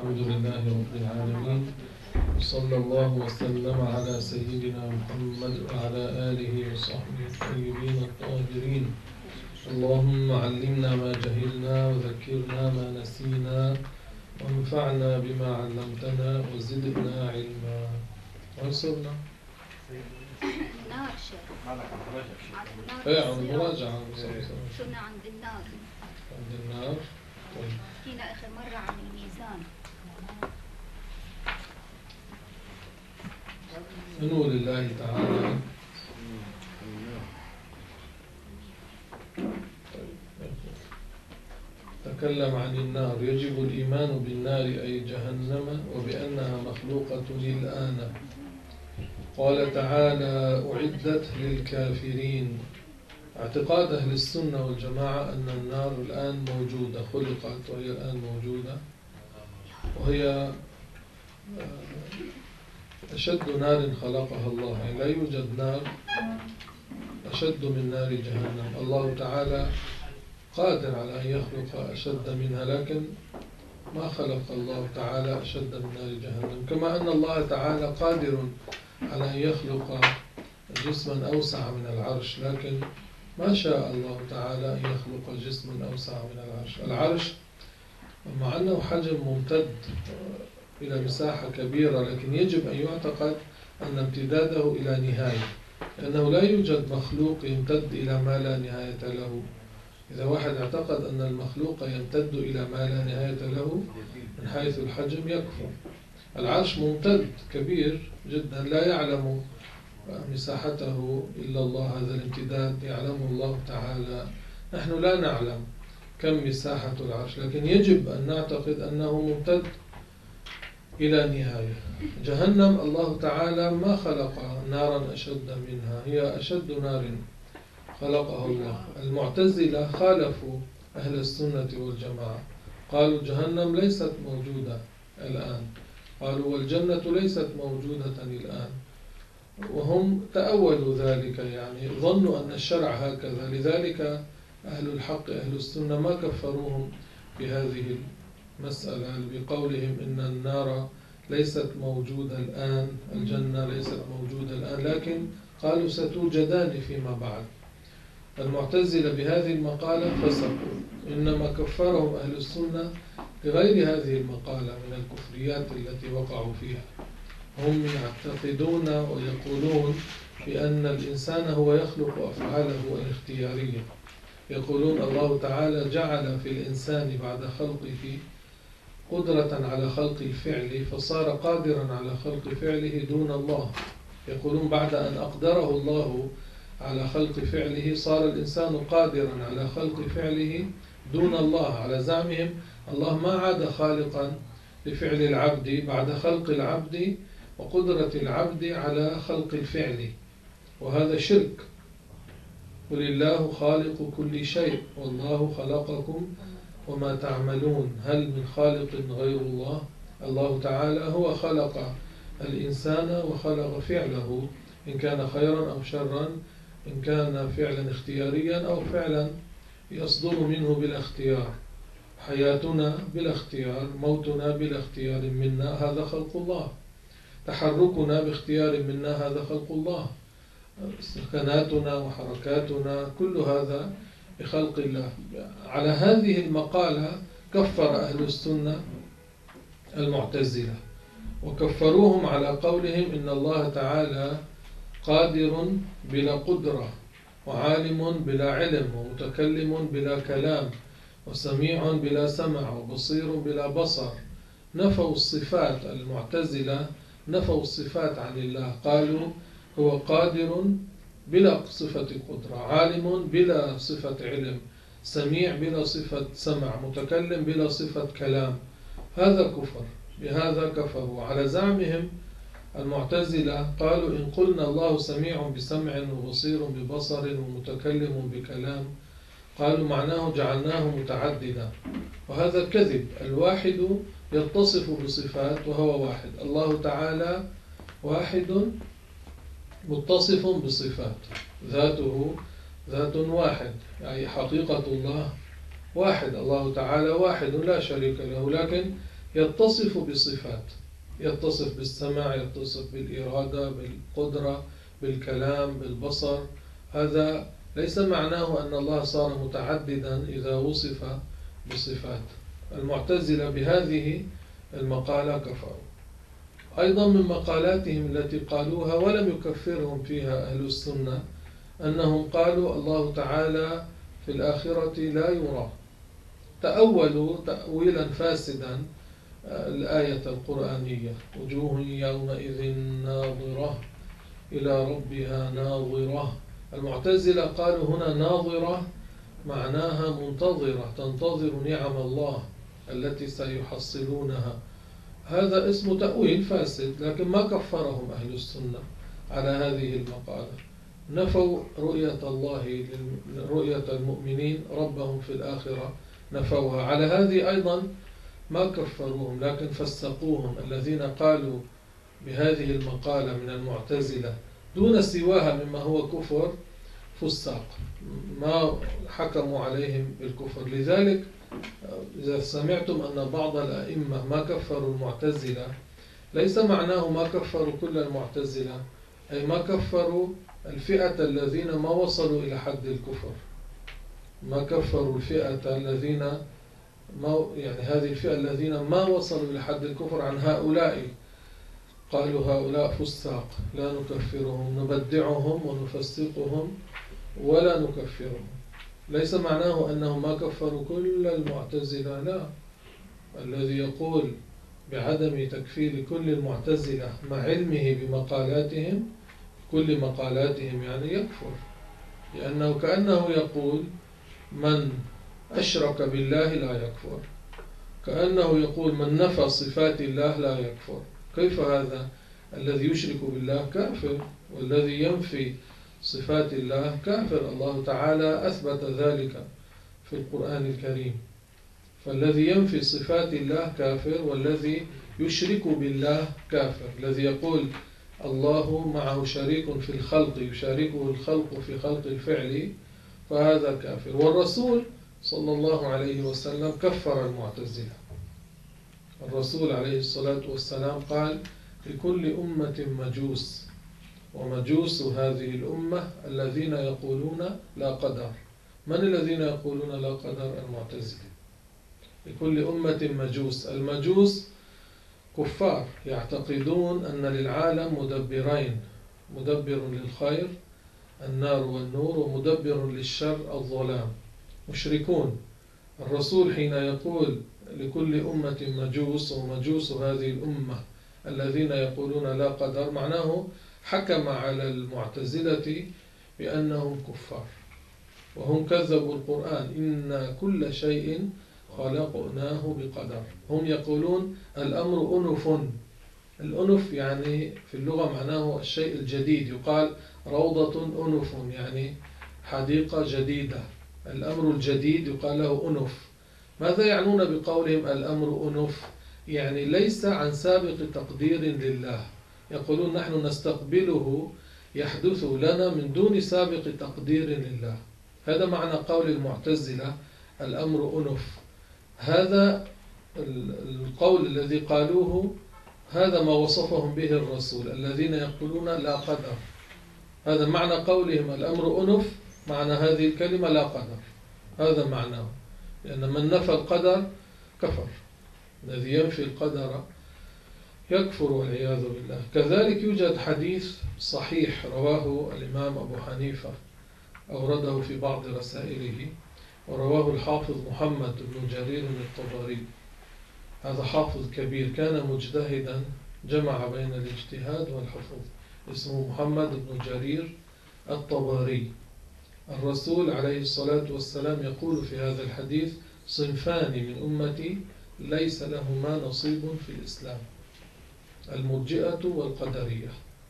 الحمد لله رب العالمين، وصلى الله وسلم على سيدنا محمد وعلى آله وصحبه الطيبين الطاهرين. اللهم علمنا ما جهلنا وذكرنا ما نسينا وانفعنا بما علمتنا وزدنا علما. وصلنا النار شيخ. عن المراجعة. كنا عند النار. عند النار. طيب. حكينا آخر مرة عن الميزان. نور الله تعالى. تكلم عن النار. يجب الإيمان بالنار أي جهنم وبأنها مخلوقة الآن. قال تعالى: أعدت للكافرين. اعتقاد أهل السنة والجماعة أن النار الآن موجودة، خلقت وهي الآن موجودة، وهي أشد نار خلقها الله. يعني لا يوجد نار أشد من نار جهنم. الله تعالى قادر على أن يخلق أشد منها، لكن ما خلق الله تعالى أشد من نار جهنم. كما أن الله تعالى قادر على أن يخلق جسما أوسع من العرش، لكن ما شاء الله تعالى أن يخلق جسما أوسع من العرش. العرش مع أنه حجم ممتد إلى مساحة كبيرة، لكن يجب أن يعتقد أن امتداده إلى نهاية، لأنه لا يوجد مخلوق يمتد إلى ما لا نهاية له. إذا واحد اعتقد أن المخلوق يمتد إلى ما لا نهاية له من حيث الحجم يكفر. العرش ممتد كبير جدا، لا يعلم مساحته إلا الله. هذا الامتداد يعلمه الله تعالى، نحن لا نعلم كم مساحة العرش، لكن يجب أن نعتقد أنه ممتد إلى نهاية. جهنم الله تعالى ما خلق نارا أشد منها، هي أشد نار خلقها الله. المعتزلة خالفوا أهل السنة والجماعة، قالوا جهنم ليست موجودة الآن، قالوا والجنة ليست موجودة الآن، وهم تأولوا ذلك، يعني ظنوا أن الشرع هكذا. لذلك أهل الحق أهل السنة ما كفروهم في هذه المسألة بقولهم إن النار ليست موجودة الآن، الجنة ليست موجودة الآن، لكن قالوا ستوجدان فيما بعد. المعتزلة بهذه المقالة فسقوا، إنما كفرهم أهل السنة لغير هذه المقالة من الكفريات التي وقعوا فيها. هم يعتقدون ويقولون بأن الإنسان هو يخلق أفعاله الاختيارية. يقولون الله تعالى جعل في الإنسان بعد خلقه قدرة على خلق الفعل، فصار قادرا على خلق فعله دون الله. يقولون بعد أن أقدره الله على خلق فعله صار الإنسان قادرا على خلق فعله دون الله. على زعمهم الله ما عاد خالقا لفعل العبد بعد خلق العبد وقدرة العبد على خلق الفعل، وهذا شرك. قل الله خالق كل شيء والله خلقكم وما تعملون، هل من خالق غير الله؟ الله تعالى هو خلق الإنسان وخلق فعله، إن كان خيرا أو شرا، إن كان فعلا اختياريا أو فعلا يصدر منه بلا اختيار. حياتنا بلا اختيار، موتنا بلا اختيار منا، هذا خلق الله. تحركنا باختيار منا، هذا خلق الله. سكناتنا وحركاتنا كل هذا بخلق الله. على هذه المقالة كفر أهل السنة المعتزلة، وكفروهم على قولهم إن الله تعالى قادر بلا قدرة، وعالم بلا علم، ومتكلم بلا كلام، وسميع بلا سمع، وبصير بلا بصر. نفوا الصفات. المعتزلة نفوا الصفات عن الله، قالوا هو قادر بلا صفة قدرة، عالم بلا صفة علم، سميع بلا صفة سمع، متكلم بلا صفة كلام. هذا كفر، بهذا كفروا. على زعمهم المعتزلة قالوا إن قلنا الله سميع بسمع وبصير ببصر ومتكلم بكلام، قالوا معناه جعلناه متعددا، وهذا كذب. الواحد يتصف بصفات وهو واحد. الله تعالى واحد متصف بصفات، ذاته ذات واحد، يعني حقيقة الله واحد. الله تعالى واحد لا شريك له، لكن يتصف بصفات، يتصف بالسمع، يتصف بالإرادة، بالقدرة، بالكلام، بالبصر. هذا ليس معناه أن الله صار متعددا إذا وصف بصفات. المعتزلة بهذه المقالة كفروا. أيضا من مقالاتهم التي قالوها ولم يكفرهم فيها أهل السنة أنهم قالوا الله تعالى في الآخرة لا يرى. تأولوا تأويلا فاسدا الآية القرآنية: وجوه يومئذ ناظرة إلى ربها ناظرة. المعتزلة قالوا هنا ناظرة معناها منتظرة، تنتظر نعم الله التي سيحصلونها. هذا اسم تأويل فاسد، لكن ما كفرهم أهل السنة على هذه المقالة. نفوا رؤية الله، رؤية المؤمنين ربهم في الآخرة، نفوها. على هذه أيضا ما كفروهم، لكن فسقوهم. الذين قالوا بهذه المقالة من المعتزلة دون سواها مما هو كفر فساق، ما حكموا عليهم بالكفر. لذلك إذا سمعتم أن بعض الأئمة ما كفروا المعتزلة، ليس معناه ما كفروا كل المعتزلة، أي ما كفروا الفئة الذين ما وصلوا إلى حد الكفر. ما كفروا الفئة الذين يعني هذه الفئة الذين ما وصلوا إلى حد الكفر. عن هؤلاء قالوا هؤلاء فساق لا نكفرهم، نبدعهم ونفسقهم ولا نكفرهم. ليس معناه أنهم ما كفروا كل المعتزلة، لا. الذي يقول بعدم تكفير كل المعتزلة مع علمه بمقالاتهم، كل مقالاتهم يعني يكفر، لأنه كأنه يقول من أشرك بالله لا يكفر، كأنه يقول من نفى صفات الله لا يكفر. كيف هذا؟ الذي يشرك بالله كافر، والذي ينفي صفات الله كافر. الله تعالى أثبت ذلك في القرآن الكريم. فالذي ينفي صفات الله كافر، والذي يشرك بالله كافر. الذي يقول الله معه شريك في الخلق، يشاركه الخلق في خلق الفعل، فهذا كافر. والرسول صلى الله عليه وسلم كفر المعتزلة. الرسول عليه الصلاة والسلام قال لكل أمة مجوس، ومجوس هذه الأمة الذين يقولون لا قدر. من الذين يقولون لا قدر؟ المعتزلة. لكل أمة مجوس. المجوس كفار يعتقدون أن للعالم مدبرين: مدبر للخير النار والنور، ومدبر للشر الظلام. مشركون. الرسول حين يقول لكل أمة مجوس، ومجوس هذه الأمة الذين يقولون لا قدر، معناه حكم على المعتزلة بأنهم كفار، وهم كذبوا القرآن: إن كل شيء خلقناه بقدر. هم يقولون الأمر أنف. الأنف يعني في اللغة معناه الشيء الجديد، يقال روضة أنف يعني حديقة جديدة. الأمر الجديد يقال له أنف. ماذا يعنون بقولهم الأمر أنف؟ يعني ليس عن سابق تقدير لله. يقولون نحن نستقبله يحدث لنا من دون سابق تقدير لله. هذا معنى قول المعتزلة الأمر أنف. هذا القول الذي قالوه هذا ما وصفهم به الرسول: الذين يقولون لا قدر. هذا معنى قولهم الأمر أنف، معنى هذه الكلمة لا قدر. هذا معناه، لأن من نفى القدر كفر. الذي ينفي القدر يكفر والعياذ بالله. كذلك يوجد حديث صحيح رواه الإمام أبو حنيفة، أورده في بعض رسائله، ورواه الحافظ محمد بن جرير الطبري. هذا حافظ كبير كان مجتهدا، جمع بين الاجتهاد والحفظ. اسمه محمد بن جرير الطبري. الرسول عليه الصلاة والسلام يقول في هذا الحديث: صنفان من أمتي ليس لهما نصيب في الإسلام: المرجئة والقدرية.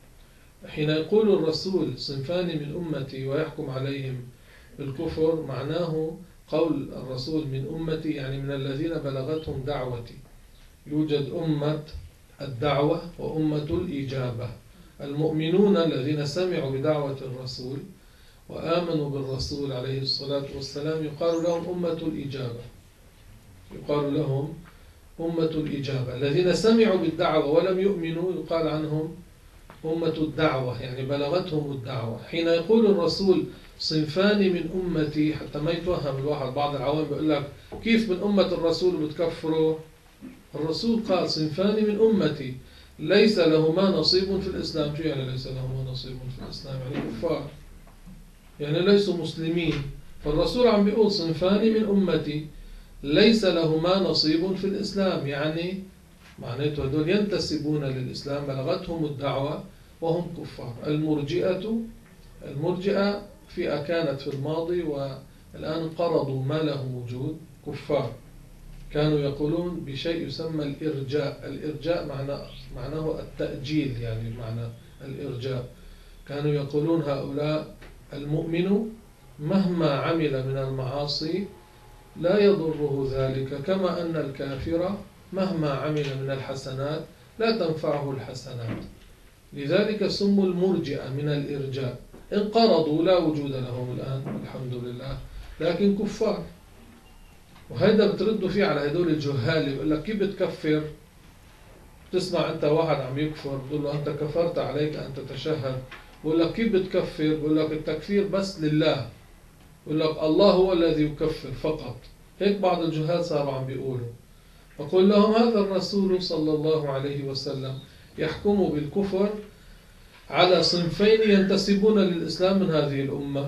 حين يقول الرسول صنفان من أمتي ويحكم عليهم بالكفر، معناه قول الرسول من أمتي يعني من الذين بلغتهم دعوتي. يوجد أمة الدعوة وأمة الإجابة. المؤمنون الذين سمعوا بدعوة الرسول وآمنوا بالرسول عليه الصلاة والسلام يقال لهم أمة الإجابة، يقال لهم أمة الإجابة. الذين سمعوا بالدعوة ولم يؤمنوا يقال عنهم أمة الدعوة، يعني بلغتهم الدعوة. حين يقول الرسول صنفان من أمتي، حتى ما يتوهم الواحد، بعض العوام بيقول لك كيف من أمة الرسول بتكفروا؟ الرسول قال صنفان من أمتي ليس لهما نصيب في الإسلام. شو يعني ليس لهما نصيب في الإسلام؟ يعني كفار، يعني ليسوا مسلمين. فالرسول عم بيقول صنفان من أمتي ليس لهما نصيب في الإسلام، يعني معناته هدول ينتسبون للإسلام، بلغتهم الدعوة وهم كفار. المرجئة فئة كانت في الماضي والآن انقرضوا، ما لهم وجود، كفار. كانوا يقولون بشيء يسمى الإرجاء. الإرجاء معناه التأجيل، يعني معنى الإرجاء. كانوا يقولون هؤلاء المؤمن مهما عمل من المعاصي لا يضره ذلك، كما أن الكافر مهما عمل من الحسنات لا تنفعه الحسنات. لذلك سموا المرجئة من الإرجاء. انقرضوا، لا وجود لهم الآن الحمد لله، لكن كفار. وهذا بتردوا فيه على هدول الجهال اللي بيقول لك كيف بتكفر؟ تسمع أنت واحد عم يكفر بتقول له أنت كفرت، عليك أن تتشهد. بقول لك كيف بتكفر؟ بقول لك التكفير بس لله، بقول لك الله هو الذي يكفر فقط. هيك بعض الجهال صاروا عم بيقولوا. فقل لهم هذا الرسول صلى الله عليه وسلم يحكم بالكفر على صنفين ينتسبون للإسلام من هذه الأمة،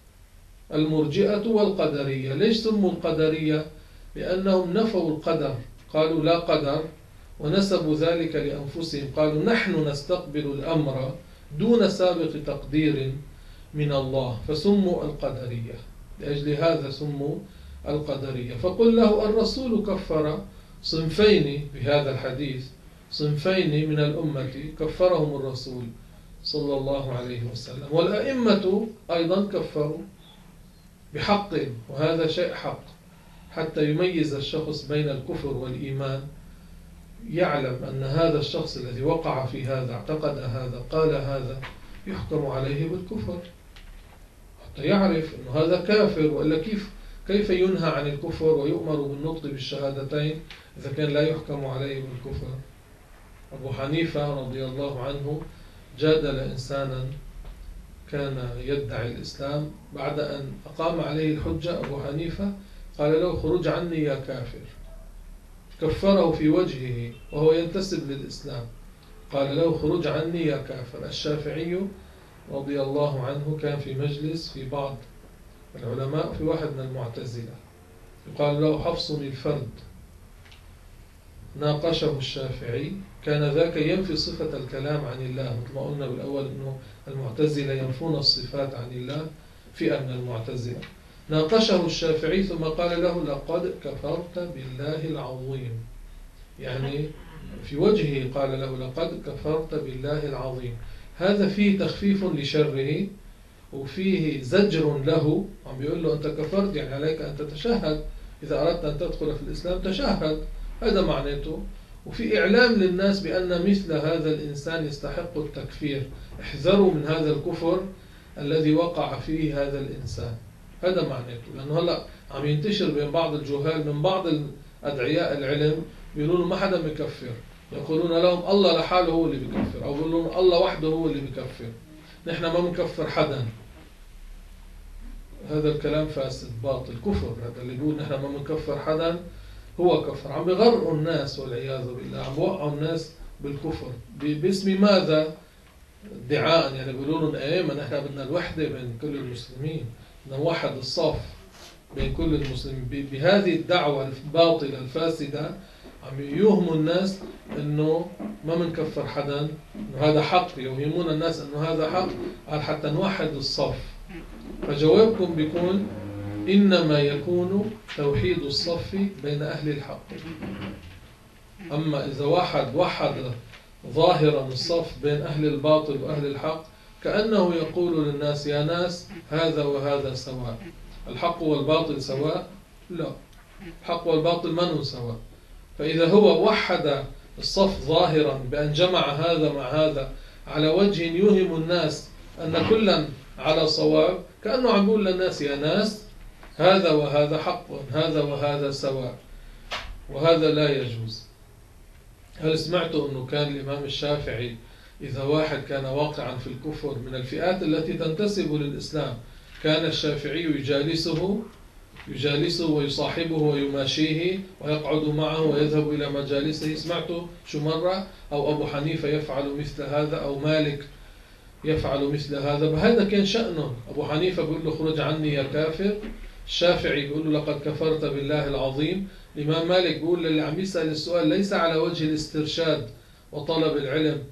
المرجئة والقدرية. ليش سموا القدرية؟ لأنهم نفوا القدر، قالوا لا قدر، ونسبوا ذلك لأنفسهم، قالوا نحن نستقبل الأمر دون سابق تقدير من الله، فسموا القدرية. لأجل هذا سموا القدرية. فقل له الرسول كفر صنفين بهذا الحديث، صنفين من الأمة كفرهم الرسول صلى الله عليه وسلم، والأئمة أيضا كفروا بحق، وهذا شيء حق، حتى يميز الشخص بين الكفر والإيمان، يعلم أن هذا الشخص الذي وقع في هذا، اعتقد هذا، قال هذا، يحكم عليه بالكفر، حتى يعرف أن هذا كافر. وإلا كيف ينهى عن الكفر ويؤمر بالنطق بالشهادتين إذا كان لا يحكم عليه بالكفر؟ أبو حنيفة رضي الله عنه جادل إنسانا كان يدعي الإسلام، بعد أن أقام عليه الحجة أبو حنيفة قال له خرج عني يا كافر، كفره في وجهه وهو ينتسب للإسلام، قال له خرج عني يا كافر. الشافعي رضي الله عنه كان في مجلس في بعض العلماء، في واحد من المعتزلة يقال له حفص الفرد، ناقشه الشافعي، كان ذاك ينفي صفة الكلام عن الله، مثل ما قلنا بالأول أنه المعتزلة ينفون الصفات عن الله، فئة من المعتزلة. ناقشه الشافعي ثم قال له لقد كفرت بالله العظيم، يعني في وجهه قال له لقد كفرت بالله العظيم. هذا فيه تخفيف لشره وفيه زجر له، عم بيقول له أنت كفرت، يعني عليك أن تتشهد، إذا أردت أن تدخل في الإسلام تشهد، هذا معناته. وفي إعلام للناس بأن مثل هذا الإنسان يستحق التكفير، احذروا من هذا الكفر الذي وقع فيه هذا الإنسان، هذا معناته. لأنه هلأ عم ينتشر بين بعض الجهال من بعض أدعياء العلم بيقولون ما حدا مكفر، يقولون لهم الله لحاله هو اللي بيكفر، أو يقولون الله وحده هو اللي بيكفر، نحن ما بنكفر حدا. هذا الكلام فاسد باطل كفر. هذا اللي يقول نحن ما بنكفر حدا هو كفر، عم بغرقوا الناس والعياذ بالله، عم بوقعوا الناس بالكفر باسم ماذا؟ ادعاء، يعني بيقولوا لهم ايه ما نحن بدنا الوحده بين كل المسلمين، بدنا نوحد الصف بين كل المسلمين. بهذه الدعوه الباطله الفاسده عم يوهموا الناس انه ما بنكفر حدا، انه هذا حق، يوهمون الناس انه هذا حق حتى نوحد الصف. فجوابكم بيكون إنما يكون توحيد الصف بين أهل الحق. أما إذا واحد وحد ظاهرا الصف بين أهل الباطل وأهل الحق، كأنه يقول للناس يا ناس هذا وهذا سواء، الحق والباطل سواء؟ لا، الحق والباطل ما سواء. فإذا هو وحد الصف ظاهرا بأن جمع هذا مع هذا على وجه يوهم الناس أن كلا على صواب، كأنه عم يقول للناس يا ناس هذا وهذا حق، هذا وهذا سواء. وهذا لا يجوز. هل سمعتوا أنه كان الإمام الشافعي إذا واحد كان واقعا في الكفر من الفئات التي تنتسب للإسلام كان الشافعي يجالسه ويصاحبه ويماشيه ويقعد معه ويذهب إلى مجالسه؟ سمعتوا شو مرة؟ أو أبو حنيفة يفعل مثل هذا، أو مالك يفعل مثل هذا. هذا كان شأنه. أبو حنيفة بيقول له خرج عني يا كافر، الشافعي بيقول له لقد كفرت بالله العظيم، الإمام مالك بيقول للي عم يسأل السؤال ليس على وجه الاسترشاد وطلب العلم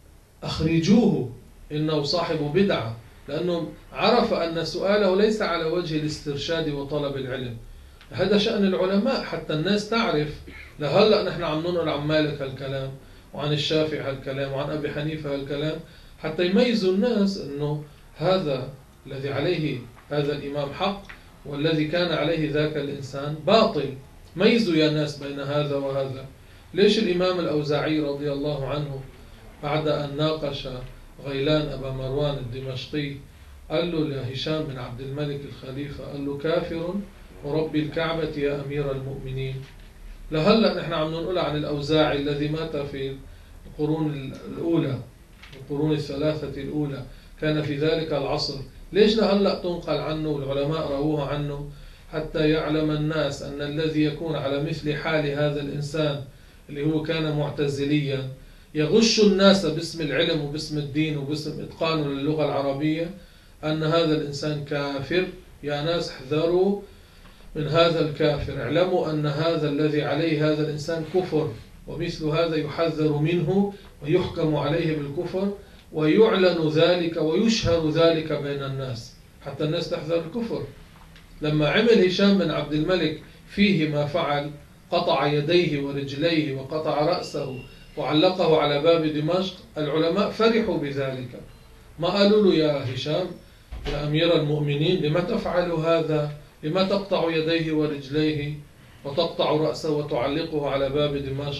أخرجوه إنه صاحب بدعة، لأنه عرف أن سؤاله ليس على وجه الاسترشاد وطلب العلم. هذا شأن العلماء حتى الناس تعرف. لهلأ نحن عم ننقل عن مالك هالكلام وعن الشافعي هالكلام وعن أبي حنيفة هالكلام حتى يميزوا الناس أنه هذا الذي عليه هذا الإمام حق والذي كان عليه ذاك الإنسان باطل. ميزوا يا ناس بين هذا وهذا. ليش الإمام الأوزاعي رضي الله عنه بعد أن ناقش غيلان أبا مروان الدمشقي قال له لهشام بن عبد الملك الخليفة، قال له كافر ورب الكعبة يا أمير المؤمنين؟ لهلأ نحن عم نقول عن الأوزاعي الذي مات في القرون الأولى، القرون الثلاثة الأولى، كان في ذلك العصر. ليش لهلأ تنقل عنه والعلماء رووها عنه؟ حتى يعلم الناس أن الذي يكون على مثل حال هذا الإنسان اللي هو كان معتزليا يغش الناس باسم العلم وباسم الدين وباسم إتقانه للغة العربية أن هذا الإنسان كافر. يا ناس احذروا من هذا الكافر، اعلموا أن هذا الذي عليه هذا الإنسان كفر، ومثل هذا يحذر منه ويحكم عليه بالكفر ويعلن ذلك ويشهر ذلك بين الناس حتى الناس تحذر الكفر. لما عمل هشام بن عبد الملك فيه ما فعل، قطع يديه ورجليه وقطع رأسه وعلقه على باب دمشق، العلماء فرحوا بذلك. ما قالوا له يا هشام يا أمير المؤمنين لما تفعل هذا؟ لما تقطع يديه ورجليه وتقطع رأسه وتعلقه على باب دمشق؟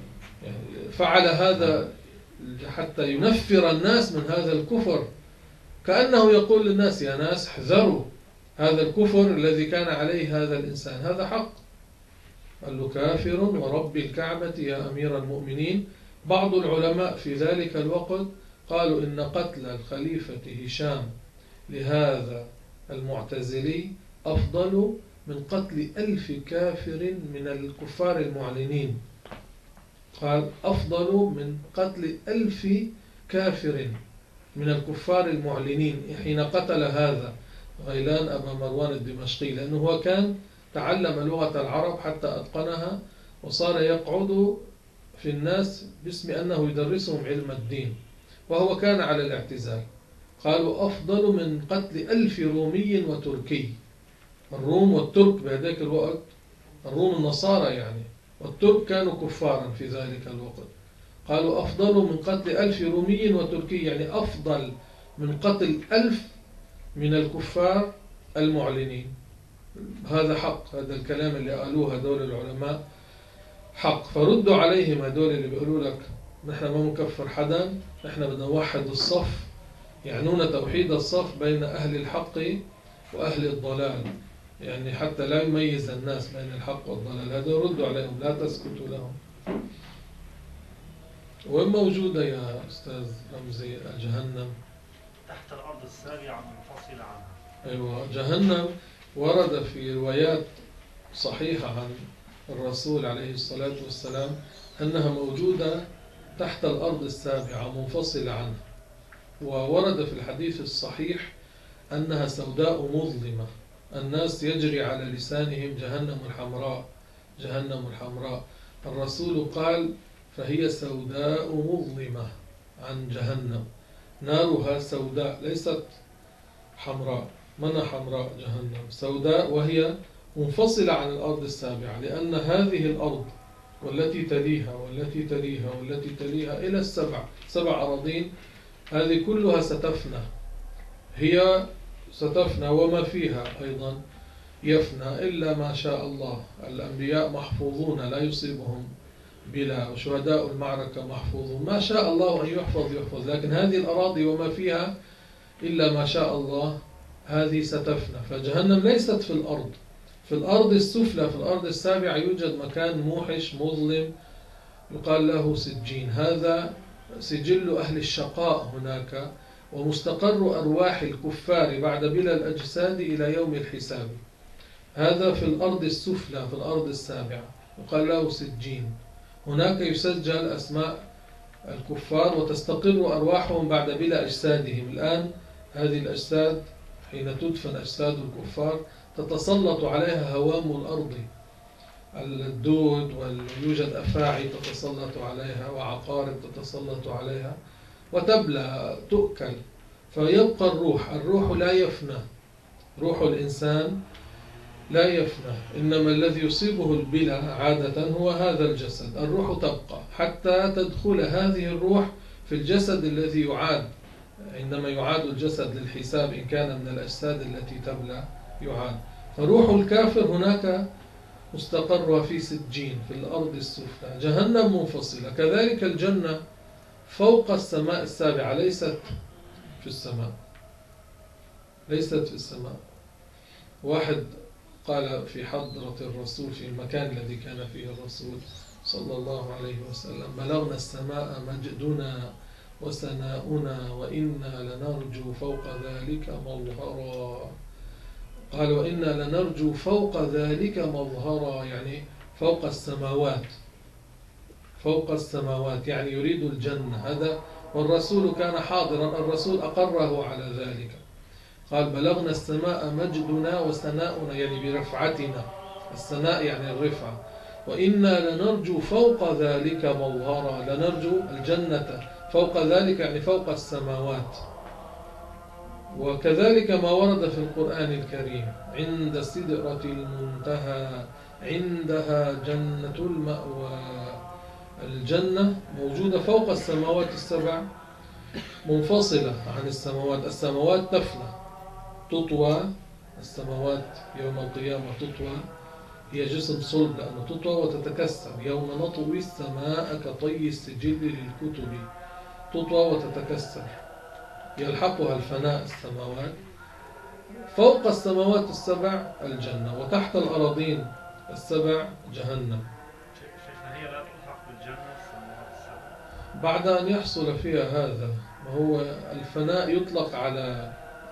يعني فعل هذا حتى ينفر الناس من هذا الكفر، كأنه يقول للناس يا ناس احذروا هذا الكفر الذي كان عليه هذا الإنسان، هذا حق. قال له كافر ورب الكعبة يا أمير المؤمنين. بعض العلماء في ذلك الوقت قالوا إن قتل الخليفة هشام لهذا المعتزلي أفضل من قتل 1000 كافر من الكفار المعلنين. قال أفضل من قتل 1000 كافر من الكفار المعلنين حين قتل هذا غيلان أبا مروان الدمشقي، لأنه هو كان تعلم لغة العرب حتى أتقنها وصار يقعد في الناس باسم أنه يدرسهم علم الدين وهو كان على الاعتزال. قالوا أفضل من قتل 1000 رومي وتركي. الروم والترك بهذاك الوقت، الروم النصارى يعني، والترك كانوا كفارا في ذلك الوقت. قالوا أفضل من قتل 1000 رومي وتركي، يعني أفضل من قتل 1000 من الكفار المعلنين. هذا حق، هذا الكلام اللي قالوه هدول العلماء حق. فردوا عليهم هدول اللي بيقولوا لك نحن ما نكفر حدا، نحن بدنا نوحد الصف، يعنون توحيد الصف بين أهل الحق وأهل الضلال، يعني حتى لا يميز الناس بين الحق والضلال. هذا ردوا عليهم، لا تسكتوا لهم. وين موجودة يا أستاذ رمزي جهنم؟ تحت الأرض السابعة منفصلة عنها. أيوة، جهنم ورد في روايات صحيحة عن الرسول عليه الصلاة والسلام أنها موجودة تحت الأرض السابعة منفصلة عنها. وورد في الحديث الصحيح أنها سوداء مظلمة، الناس يجري على لسانهم جهنم الحمراء، جهنم الحمراء. الرسول قال فهي سوداء مظلمة عن جهنم، نارها سوداء ليست حمراء، من حمراء جهنم سوداء، وهي منفصلة عن الأرض السابعة، لأن هذه الأرض والتي تليها والتي تليها والتي تليها إلى سبع أراضين، هذه كلها ستفنى، هي ستفنى وما فيها أيضا يفنى إلا ما شاء الله. الأنبياء محفوظون لا يصيبهم بلا، وشهداء المعركة محفوظون، ما شاء الله أن يحفظ، لكن هذه الأراضي وما فيها إلا ما شاء الله هذه ستفنى. فجهنم ليست في الأرض، في الأرض السفلى، في الأرض السابعة، يوجد مكان موحش مظلم يقال له سجين. هذا سجل أهل الشقاء هناك، ومستقر أرواح الكفار بعد بلا الأجساد إلى يوم الحساب. هذا في الأرض السفلى، في الأرض السابعة، يقال له سجين. هناك يسجل أسماء الكفار وتستقر أرواحهم بعد بلا أجسادهم. الآن هذه الأجساد حين تدفن أجساد الكفار تتسلط عليها هوام الأرض، الدود، ويوجد أفاعي تتسلط عليها، وعقارب تتسلط عليها، وتبلى تؤكل، فيبقى الروح لا يفنى، روح الإنسان لا يفنى، إنما الذي يصيبه البلى عادة هو هذا الجسد. الروح تبقى حتى تدخل هذه الروح في الجسد الذي يعاد، عندما يعاد الجسد للحساب إن كان من الأجساد التي تبلى يعاد. فروح الكافر هناك مستقرها في سجين في الأرض السفلى. جهنم منفصلة. كذلك الجنة فوق السماء السابعة، ليست في السماء، ليست في السماء. واحد قال في حضرة الرسول في المكان الذي كان فيه الرسول صلى الله عليه وسلم: بلغنا السماء مجدنا وسناؤنا وإنا لنرجو فوق ذلك مظهرا. قال: وإنا لنرجو فوق ذلك مظهرا، يعني فوق السماوات، فوق السماوات، يعني يريد الجنة. هذا والرسول كان حاضرا، الرسول أقره على ذلك. قال: بلغنا السماء مجدنا وسناؤنا، يعني برفعتنا، السناء يعني الرفعة، وإنا لنرجو فوق ذلك مظهرا، لنرجو الجنة فوق ذلك يعني فوق السماوات. وكذلك ما ورد في القرآن الكريم: عند سدرة المنتهى عندها جنة المأوى. الجنة موجودة فوق السماوات السبع، منفصلة عن السماوات. السماوات تفنى، تطوى، السماوات يوم القيامة تطوى، هي جسم صلب لأنه تطوى وتتكسر. يوم نطوي السماء كطي السجل للكتب، تطوى وتتكسر، يلحقها الفناء السماوات. فوق السماوات السبع الجنة، وتحت الأراضين السبع جهنم. شيخنا هي لا تلحق بالجنة السماوات السبع بعد أن يحصل فيها هذا، وهو الفناء يطلق على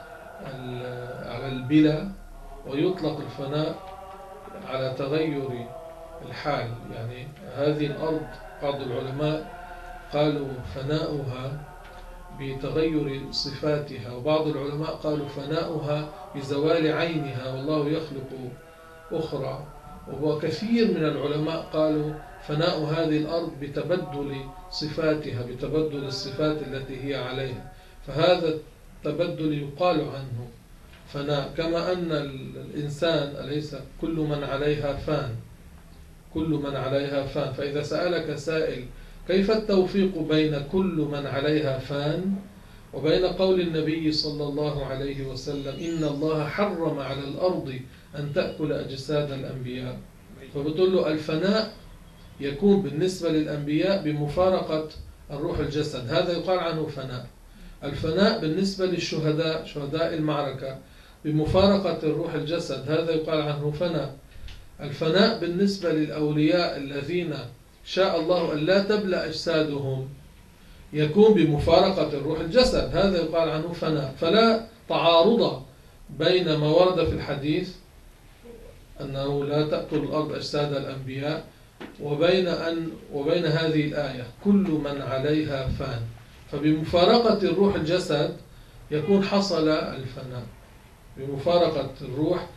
البلا، ويطلق الفناء على تغير الحال. يعني هذه الأرض بعض العلماء قالوا فناؤها بتغير صفاتها، وبعض العلماء قالوا فناؤها بزوال عينها والله يخلق أخرى، وكثير من العلماء قالوا فناء هذه الأرض بتبدل صفاتها، بتبدل الصفات التي هي عليها. فهذا التبدل يقال عنه فناء. كما أن الإنسان أليس كل من عليها فان، كل من عليها فان. فإذا سألك سائل كيف التوفيق بين كل من عليها فان وبين قول النبي صلى الله عليه وسلم: إن الله حرم على الأرض أن تأكل أجساد الأنبياء، فبتقول له الفناء يكون بالنسبة للأنبياء بمفارقة الروح الجسد، هذا يقال عنه فناء. الفناء بالنسبة للشهداء، شهداء المعركة، بمفارقة الروح الجسد، هذا يقال عنه فناء. الفناء بالنسبة للأولياء الذين شاء الله أن لا تبلى أجسادهم يكون بمفارقة الروح الجسد، هذا يقال عنه فناء. فلا تعارض بين ما ورد في الحديث أنه لا تأكل الأرض أجساد الأنبياء وبين هذه الآية كل من عليها فان. فبمفارقة الروح الجسد يكون حصل الفناء، بمفارقة الروح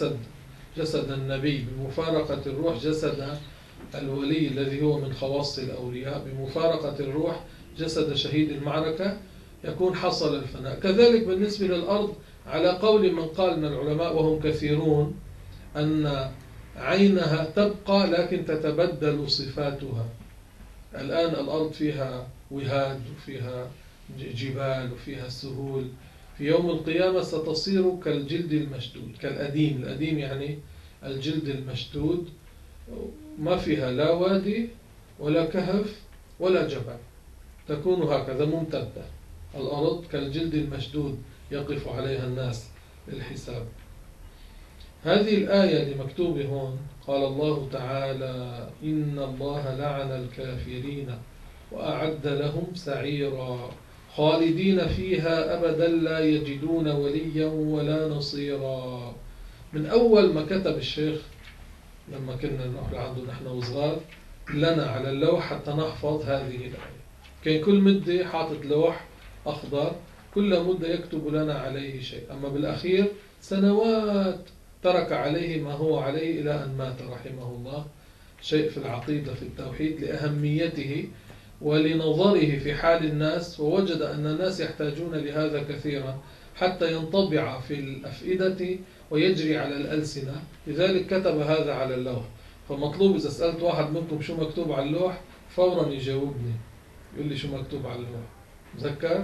جسد النبي، بمفارقة الروح جسد الولي الذي هو من خواص الأولياء، بمفارقة الروح جسد شهيد المعركة، يكون حصل الفناء. كذلك بالنسبة للأرض على قول من قال من العلماء وهم كثيرون أن عينها تبقى لكن تتبدل صفاتها. الآن الأرض فيها وهاد وفيها جبال وفيها سهول، في يوم القيامة ستصير كالجلد المشدود، كالأديم. الأديم يعني الجلد المشدود، ما فيها لا وادي ولا كهف ولا جبل، تكون هكذا ممتدة. الأرض كالجلد المشدود يقف عليها الناس للحساب. هذه الآية اللي مكتوبة هون قال الله تعالى إن الله لعن الكافرين وأعد لهم سعيرا خالدين فيها أبدا لا يجدون وليا ولا نصيرا. من أول ما كتب الشيخ لما كنا نروح عنده نحن وصغار لنا على اللوح حتى نحفظ هذه الآية، كان كل مدة حاطط لوح أخضر كل مدة يكتب لنا عليه شيء. أما بالأخير سنوات ترك عليه ما هو عليه إلى أن مات رحمه الله، شيء في العقيدة في التوحيد لأهميته ولنظره في حال الناس، ووجد أن الناس يحتاجون لهذا كثيرا حتى ينطبع في الأفئدة ويجري على الألسنة، لذلك كتب هذا على اللوح. فمطلوب إذا سألت واحد منكم شو مكتوب على اللوح فورا يجاوبني يقول لي شو مكتوب على اللوح. مذكر؟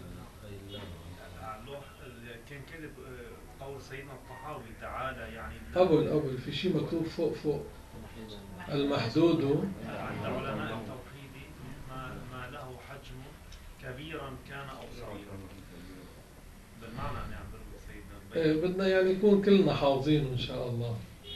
اللوح كان كذب قول سيدنا الطحاوي تعالى يعني قبل في شيء مكتوب فوق المحدود عند علماء التوحيد ما له حجم كبيرا كان أو صغيرا، بالمعنى أن يعبر سيدنا بدنا يعني يكون كلنا حافظين إن شاء الله.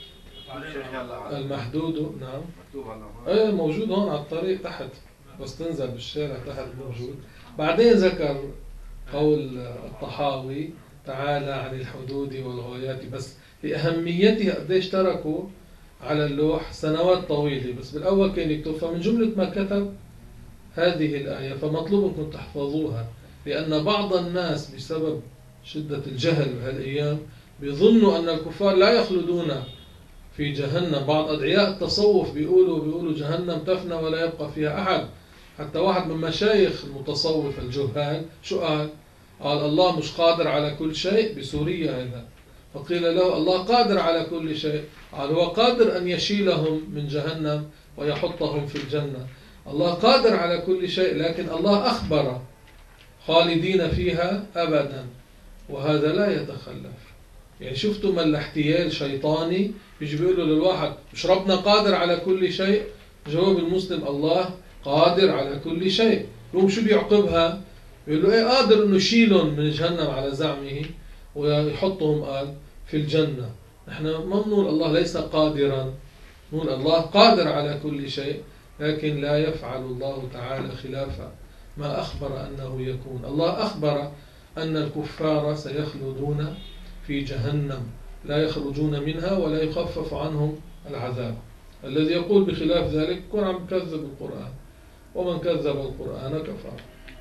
المحدود نعم موجود هون على الطريق تحت، بس تنزل بالشارع تحت موجود. بعدين ذكر قول الطحاوي تعالى عن الحدود والغايات، بس لأهميتها قديش تركوا على اللوح سنوات طويلة، بس بالأول كان يكتب. فمن جملة ما كتب هذه الآية، فمطلوب أنكم تحفظوها، لأن بعض الناس بسبب شدة الجهل بهالأيام بيظنوا أن الكفار لا يخلدون في جهنم. بعض أدعياء التصوف بيقولوا جهنم تفنى ولا يبقى فيها أحد. حتى واحد من مشايخ المتصوف الجهال شو قال الله مش قادر على كل شيء بسوريا هذا، فقيل له الله قادر على كل شيء، قال هو قادر أن يشيلهم من جهنم ويحطهم في الجنة. الله قادر على كل شيء، لكن الله أخبر خالدين فيها أبدا، وهذا لا يتخلف. يعني شفتوا ما الاحتيال شيطاني بيجي بيقولوا للواحد مش ربنا قادر على كل شيء؟ جواب المسلم الله قادر على كل شيء. يقوم شو بيعقبها؟ بيقول له ايه قادر انه يشيلهم من جهنم على زعمه ويحطهم قال في الجنة. نحن ما بنقول الله ليس قادرا، نقول الله قادر على كل شيء، لكن لا يفعل الله تعالى خلاف ما أخبر أنه يكون. الله أخبر أن الكفار سيخلدون في جهنم لا يخرجون منها ولا يخفف عنهم العذاب. الذي يقول بخلاف ذلك يكون عم يكذب القرآن، ومن كذب القرآن كفر.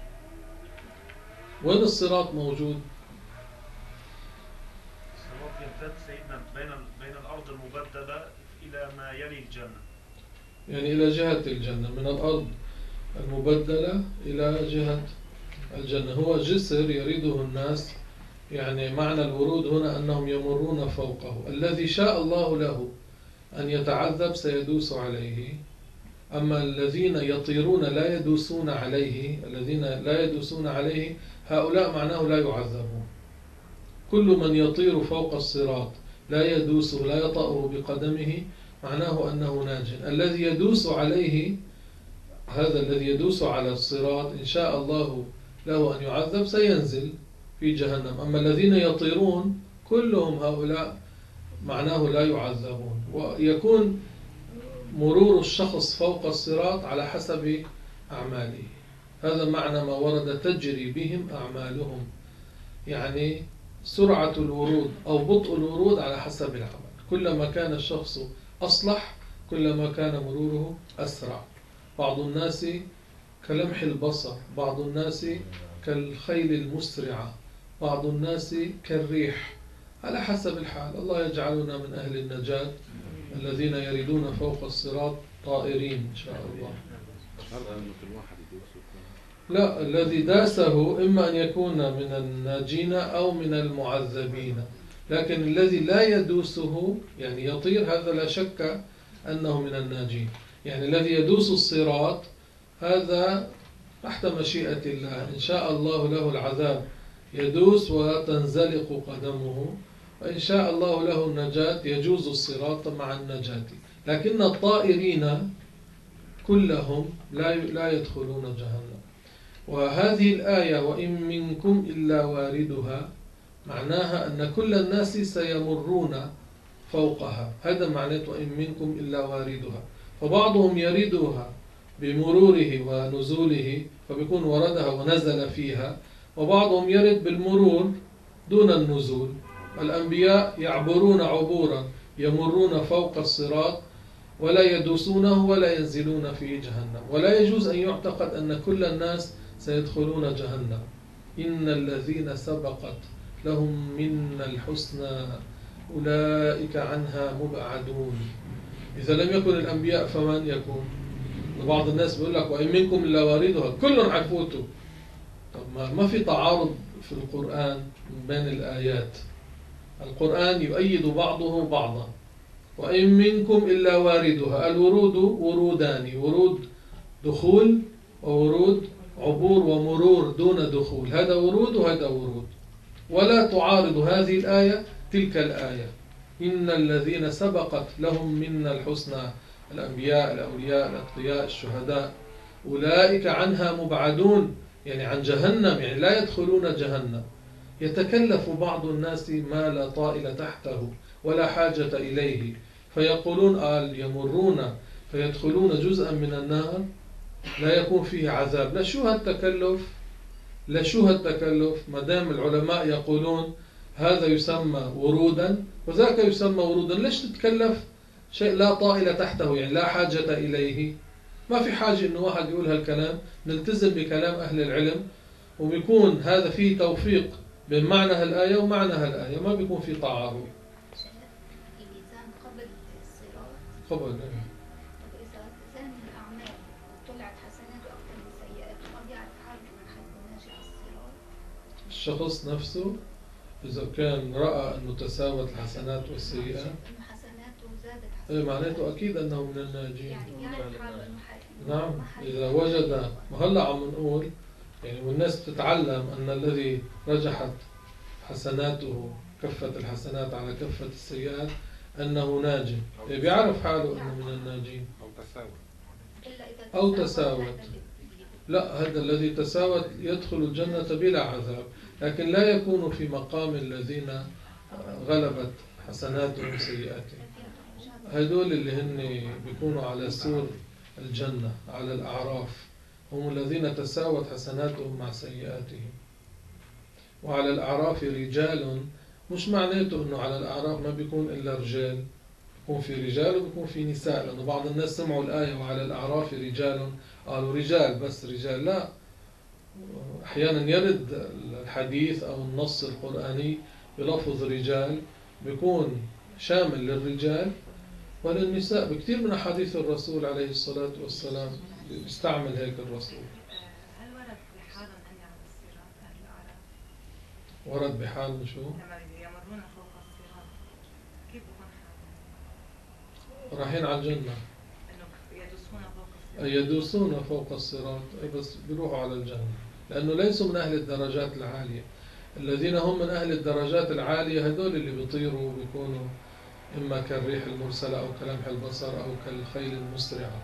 وين الصراط موجود؟ الصراط يمتد سيدنا بين الأرض المبدلة إلى ما يلي الجنة، يعني إلى جهة الجنة، من الأرض المبدلة إلى جهة الجنة. هو جسر يريده الناس، يعني معنى الورود هنا أنهم يمرون فوقه. الذي شاء الله له أن يتعذب سيدوس عليه، أما الذين يطيرون لا يدوسون عليه، الذين لا يدوسون عليه هؤلاء معناه لا يعذبون. كل من يطير فوق الصراط لا يدوسه لا يطأه بقدمه معناه أنه ناج. الذي يدوس عليه، هذا الذي يدوس على الصراط إن شاء الله له أن يعذب سينزل في جهنم. أما الذين يطيرون كلهم هؤلاء معناه لا يعذبون. ويكون مرور الشخص فوق الصراط على حسب أعماله، هذا معنى ما ورد تجري بهم أعمالهم، يعني سرعة الورود أو بطء الورود على حسب العمل. كلما كان الشخص أصلح كلما كان مروره أسرع. بعض الناس كلمح البصر، بعض الناس كالخيل المسرعة، بعض الناس كالريح، على حسب الحال. الله يجعلنا من أهل النجاة الذين يردون فوق الصراط طائرين إن شاء الله. لا، الذي داسه إما أن يكون من الناجين أو من المعذبين، لكن الذي لا يدوسه يعني يطير هذا لا شك أنه من الناجين. يعني الذي يدوس الصراط هذا تحت مشيئة الله، إن شاء الله له العذاب يدوس وتنزلق قدمه، وإن شاء الله له النجاة يجوز الصراط مع النجاة. لكن الطائرين كلهم لا يدخلون جهنم. وهذه الآية وإن منكم إلا واردها معناها أن كل الناس سيمرون فوقها. هذا معناته وإن منكم إلا واردها. فبعضهم يردها بمروره ونزوله فبيكون وردها ونزل فيها، وبعضهم يرد بالمرور دون النزول. الأنبياء يعبرون عبورا، يمرون فوق الصراط ولا يدوسونه ولا ينزلون في جهنم. ولا يجوز أن يعتقد أن كل الناس سيدخلون جهنم. إن الذين سبقت لهم منا الحسنى أولئك عنها مبعدون. إذا لم يكن الأنبياء فمن يكون؟ بعض الناس بيقول لك وإن منكم إلا واردها، كلهم حيفوتوا. طب ما في تعارض في القرآن بين الآيات. القرآن يؤيد بعضه بعضا. وإن منكم إلا واردها، الورود ورودان، ورود دخول وورود عبور ومرور دون دخول. هذا ورود وهذا ورود، ولا تعارض هذه الآية تلك الآية. إن الذين سبقت لهم منا الحسنى، الأنبياء الأولياء الأتقياء الشهداء، أولئك عنها مبعدون، يعني عن جهنم، يعني لا يدخلون جهنم. يتكلف بعض الناس ما لا طائل تحته ولا حاجة إليه، فيقولون يمرون فيدخلون جزءا من النار لا يكون فيه عذاب. لا شو هالتكلف، لا شو هالتكلف، ما دام العلماء يقولون هذا يسمى ورودا وذاك يسمى ورودا، ليش تتكلف شيء لا طائل تحته، يعني لا حاجة إليه؟ ما في حاجة إنه واحد يقول هالكلام، نلتزم بكلام أهل العلم، وبيكون هذا فيه توفيق بين معنى هالآية ومعنى هالآية، ما بيكون فيه تعارض. الميزان قبل الصراط. قبل طب إذا زان الأعمال طلعت حسناته أكثر من سيئاته، ما بيعرف حاله من حيكون ناجي على الصراط؟ الشخص نفسه إذا كان رأى أنه تساوت الحسنات والسيئات، إنه حسناته زادت حسناته، معناته أكيد أنه من الناجين. يعني بيعرف حاله إنه نعم، إذا وجد، وهلا عم نقول يعني والناس بتتعلم أن الذي رجحت حسناته كفة الحسنات على كفة السيئات أنه ناجي، بيعرف حاله أنه من الناجين. أو تساوت. لا، هذا الذي تساوت يدخل الجنة بلا عذاب، لكن لا يكون في مقام الذين غلبت حسناتهم سيئاتهم. هدول اللي هن بيكونوا على سور الجنة على الأعراف، هم الذين تساوت حسناتهم مع سيئاتهم. وعلى الأعراف رجال، مش معناته أنه على الأعراف ما بيكون إلا رجال، بيكون في رجال وبيكون في نساء، لأنه بعض الناس سمعوا الآية وعلى الأعراف رجال قالوا رجال بس رجال. لا، أحيانا يرد الحديث أو النص القرآني بلفظ رجال بيكون شامل للرجال وللنساء. بكثير من أحاديث الرسول عليه الصلاة والسلام يستعمل هيك الرسول. هل ورد بحالهم أن على الصراط أهل الأعراف؟ ورد بحالهم شو؟ لما يمرون فوق الصراط كيف بكون حالهم؟ رايحين على الجنة. إنه يدوسون فوق الصراط. يدوسون فوق الصراط، بس بيروحوا على الجنة، لأنه ليسوا من أهل الدرجات العالية. الذين هم من أهل الدرجات العالية هدول اللي بيطيروا وبيكونوا إما كالريح المرسلة أو كلمح البصر أو كالخيل المسرعة.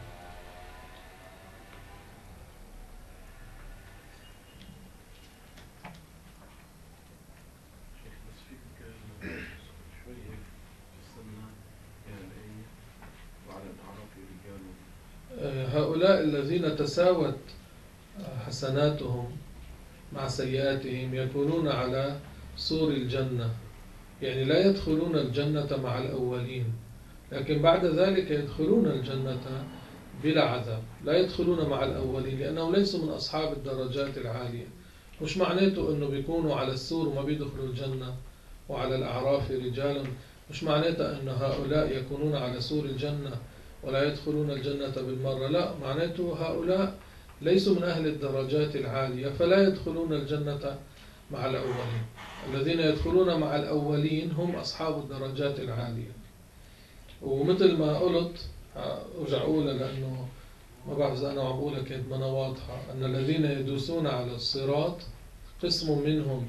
هؤلاء الذين تساوت حسناتهم مع سيئاتهم يكونون على سور الجنة، يعني لا يدخلون الجنة مع الأولين، لكن بعد ذلك يدخلون الجنة بلا عذاب. لا يدخلون مع الأولين لأنهم ليسوا من أصحاب الدرجات العالية. مش معناته أنه بيكونوا على السور وما بيدخلوا الجنة وعلى الأعراف رجال، مش معناته أن هؤلاء يكونون على سور الجنة ولا يدخلون الجنة بالمرة. لا، معناته هؤلاء ليسوا من أهل الدرجات العالية فلا يدخلون الجنة مع الأولين. الذين يدخلون مع الأولين هم أصحاب الدرجات العالية. ومثل ما قلت أرجع أقولها لأنه ما بعرف إذا أنا عم أقولها كانت ما واضحة، أن الذين يدوسون على الصراط قسم منهم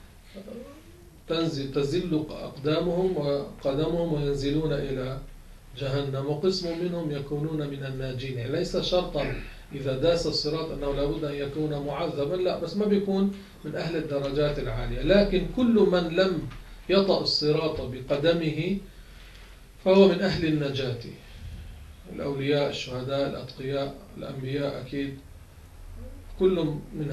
تزل أقدامهم وقدمهم وينزلون إلى جهنم، وقسم منهم يكونون من الناجين. يعني ليس شرطا إذا داس الصراط أنه لابد أن يكون معذبا، لا، بس ما بيكون من أهل الدرجات العالية. لكن كل من لم يطأ الصراط بقدمه فهو من أهل النجاة. الأولياء، الشهداء، الأتقياء، الأنبياء أكيد كل من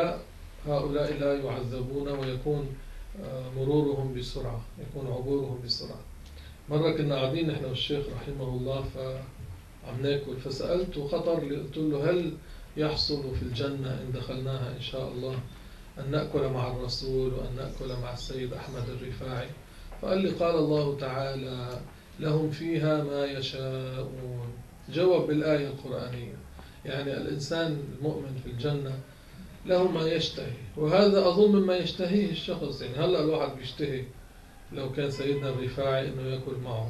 هؤلاء لا يعذبون، ويكون مرورهم بسرعة، يكون عبورهم بسرعة. مرة كنا قاعدين نحن والشيخ رحمه الله فعم ناكل، فسألته خطر لي، قلت له هل يحصل في الجنة إن دخلناها إن شاء الله أن نأكل مع الرسول وأن نأكل مع السيد أحمد الرفاعي؟ فقال لي قال الله تعالى لهم فيها ما يشاءون. جواب بالآية القرآنية، يعني الإنسان المؤمن في الجنة له ما يشتهي، وهذا أظن مما يشتهيه الشخص. يعني هلأ الواحد بيشتهي لو كان سيدنا الرفاعي إنه يأكل معه،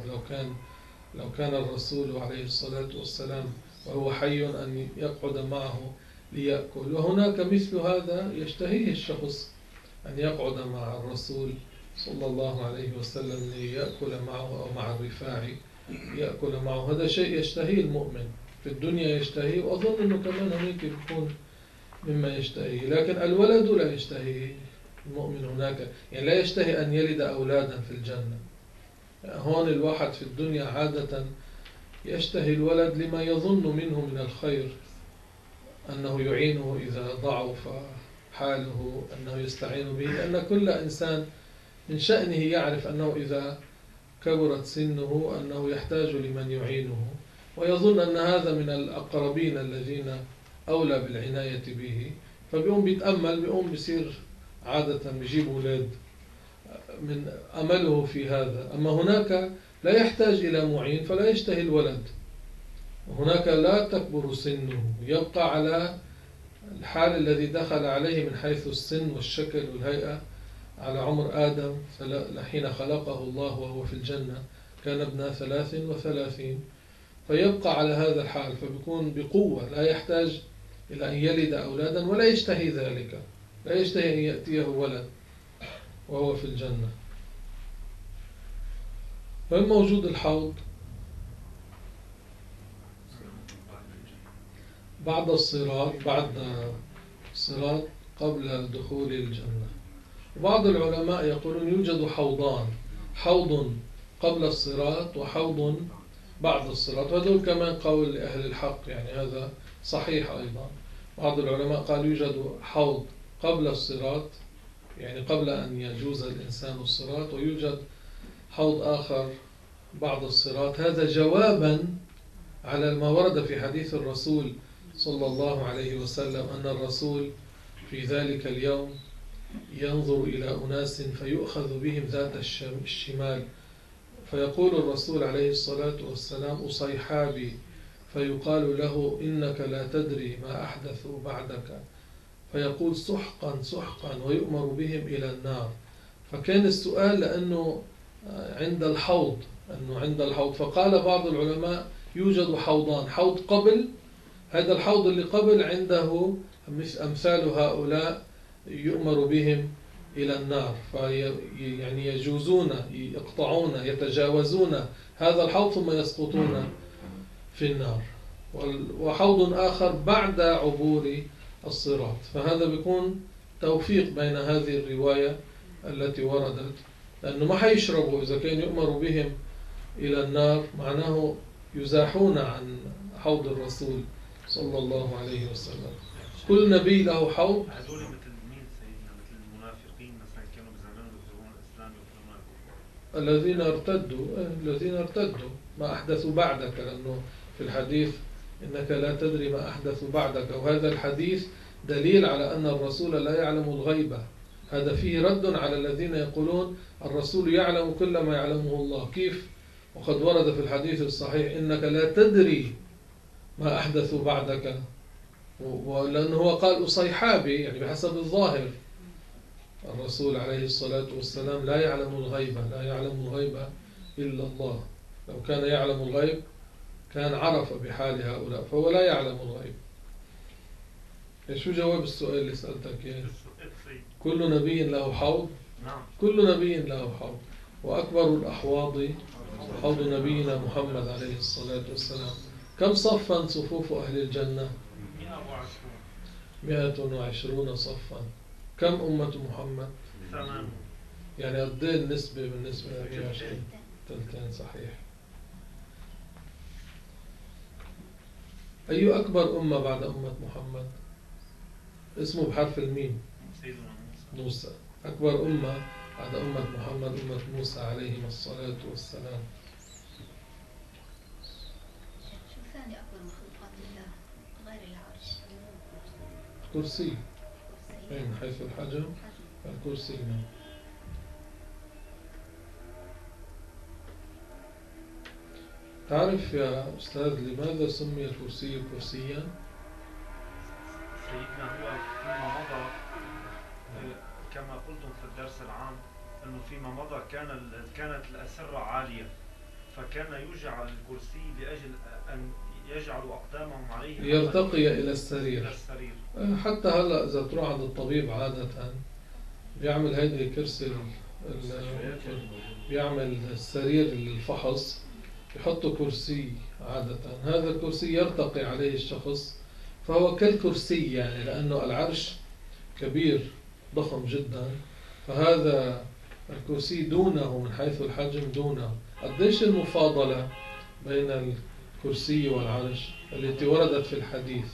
لو كان الرسول عليه الصلاة والسلام وهو حي أن يقعد معه ليأكل. وهناك مثل هذا يشتهيه الشخص أن يقعد مع الرسول صلى الله عليه وسلم ليأكل معه، أو مع الرفاعي يأكل معه. هذا شيء يشتهيه المؤمن في الدنيا، يشتهيه، وأظن أنه كمان هناك يكون مما يشتهيه. لكن الولد لا يشتهيه المؤمن هناك، يعني لا يشتهي أن يلد أولادا في الجنة. هون الواحد في الدنيا عادة يشتهي الولد لما يظن منه من الخير، أنه يعينه إذا ضعف حاله، أنه يستعين به، لأن كل إنسان من شأنه يعرف أنه إذا كبرت سنه أنه يحتاج لمن يعينه، ويظن أن هذا من الأقربين الذين أولى بالعناية به، فبيقوم بيتأمل، بيقوم بيصير عادة بيجيب أولاد من أمله في هذا. أما هناك لا يحتاج إلى معين فلا يشتهي الولد، هناك لا تكبر سنه، يبقى على الحال الذي دخل عليه من حيث السن والشكل والهيئة على عمر آدم حين خلقه الله وهو في الجنة، كان ابن 33، فيبقى على هذا الحال، فبيكون بقوة، لا يحتاج إلى أن يلد أولادا، ولا يشتهي ذلك، لا يشتهي أن يأتيه ولد وهو في الجنة. فالموجود الحوض بعد الصراط قبل دخول الجنة. وبعض العلماء يقولون يوجد حوضان، حوض قبل الصراط وحوض بعد الصراط، وهذول كمان قول أهل الحق، يعني هذا صحيح أيضا. بعض العلماء قال يوجد حوض قبل الصراط، يعني قبل أن يجوز الإنسان الصراط، ويوجد حوض آخر بعد الصراط. هذا جوابا على ما ورد في حديث الرسول صلى الله عليه وسلم أن الرسول في ذلك اليوم ينظر إلى أناس فيؤخذ بهم ذات الشمال، فيقول الرسول عليه الصلاة والسلام أصيحابي، فيقال له إنك لا تدري ما أحدثوا بعدك، فيقول سحقا سحقا، ويؤمر بهم إلى النار. فكان السؤال لأنه عند الحوض، فقال بعض العلماء يوجد حوضان، حوض قبل، هذا الحوض اللي قبل عنده أمثال هؤلاء يؤمر بهم إلى النار، يعني يجوزون، يقطعون، يتجاوزون هذا الحوض ثم يسقطون في النار. وحوض آخر بعد عبور الصراط. فهذا بيكون توفيق بين هذه الرواية التي وردت، لأنه ما حيشربوا إذا كان يؤمر بهم إلى النار، معناه يزاحون عن حوض الرسول صلى الله عليه وسلم. كل نبي له حوض. هذول مثل مين سيدنا؟ مثل المنافقين مثلا، كانوا بزمان يظهرون الإسلام يقولون الذين ارتدوا ما أحدثوا بعدك، لأنه في الحديث إنك لا تدري ما أحدثوا بعدك، وهذا الحديث دليل على أن الرسول لا يعلم الغيبة. هذا فيه رد على الذين يقولون الرسول يعلم كل ما يعلمه الله. كيف؟ وقد ورد في الحديث الصحيح إنك لا تدري ما أحدثوا بعدك، ولأنه هو قال أصيحابي، يعني بحسب الظاهر الرسول عليه الصلاة والسلام لا يعلم الغيبة إلا الله. لو كان يعلم الغيب كان عرف بحال هؤلاء، فهو لا يعلم الغيب. شو جواب السؤال اللي سألتك يعني؟ كل نبي له حوض. نعم. كل نبي له حوض، وأكبر الأحواض حوض نبينا محمد عليه الصلاة والسلام. كم صفا صفوف أهل الجنة؟ 120 صفا. كم أمة محمد؟ 8. يعني قد ايه النسبة بالنسبة ل 120؟ 2 صحيح. أي أكبر أمة بعد أمة محمد؟ اسمه بحرف الميم. سيدنا موسى. موسى. أكبر أمة بعد أمة محمد أمة موسى عليهم الصلاة والسلام. شو ثاني أكبر مخلوقات الله غير العرش؟ كرسي. كرسي. من حيث الحجم حجم. الكرسي. نعم. تعرف يا أستاذ لماذا سمي الكرسي كرسيا؟ سيدنا هو فيما مضى كما قلتم في الدرس العام انه فيما مضى كانت الأسرة عالية، فكان يجعل الكرسي لأجل أن يجعلوا أقدامهم عليه ليرتقي إلى إلى السرير. السرير. حتى هلا إذا تروح عند الطبيب عادة بيعمل هيدي كرسي بيعمل السرير للفحص، يحطوا كرسي عادة، هذا الكرسي يرتقي عليه الشخص، فهو كالكرسي يعني، لأنه العرش كبير ضخم جدا، فهذا الكرسي دونه من حيث الحجم دونه. قديش المفاضلة بين الكرسي والعرش التي وردت في الحديث؟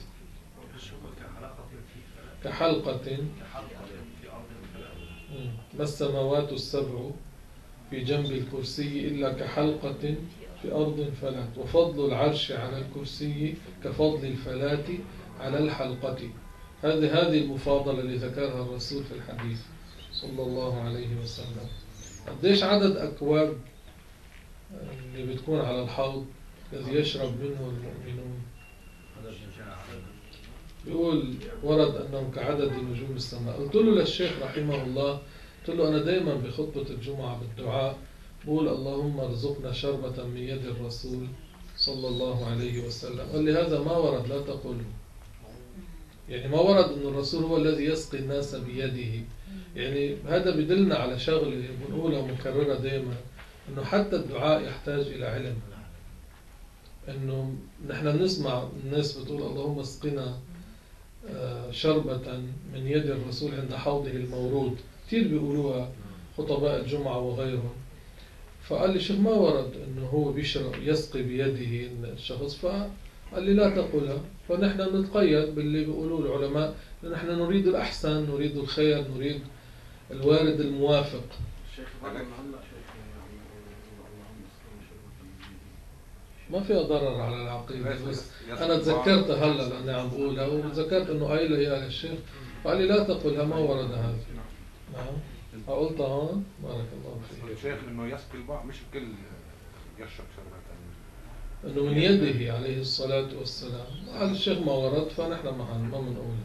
كحلقة في أرض الفلاة. ما السماوات السبع في جنب الكرسي إلا كحلقة في أرض فلاة، وفضل العرش على الكرسي كفضل الفلاة على الحلقة. هذه المفاضلة اللي ذكرها الرسول في الحديث صلى الله عليه وسلم. قديش عدد أكواب اللي بتكون على الحوض الذي يشرب منه المؤمنون؟ بيقول ورد أنهم كعدد نجوم السماء. قلت له للشيخ رحمه الله، قلت له أنا دايما بخطبة الجمعة بالدعاء بقول اللهم ارزقنا شربة من يد الرسول صلى الله عليه وسلم. قال لي هذا ما ورد، لا تقوله. يعني ما ورد أن الرسول هو الذي يسقي الناس بيده. يعني هذا بدلنا على شغلة بنقولها مكررة دايما، أنه حتى الدعاء يحتاج إلى علم. أنه نحن بنسمع الناس بتقول اللهم اسقنا شربة من يد الرسول عند حوضه المورود، كثير بيقولوها خطباء الجمعة وغيرهم. فقال لي شيخ ما ورد أنه هو بيشرب يسقي بيده الشخص، فقال لي لا تقولها. فنحن نتقيد باللي بيقولوه العلماء، نحن نريد الأحسن، نريد الخير، نريد الوارد الموافق. ما فيها ضرر على العقيدة، بس أنا تذكرت هلا لأني عم بقولها، وتذكرت إنه قايلها يا الشيخ، فقال لي لا تقولها ما ورد هذا. نعم قلتها هون. بارك الله فيك. الشيخ إنه يسقي البعض مش الكل يشرب شربة. إنه من يده عليه الصلاة والسلام. قال الشيخ ما ورد، فنحن ما بنقولها.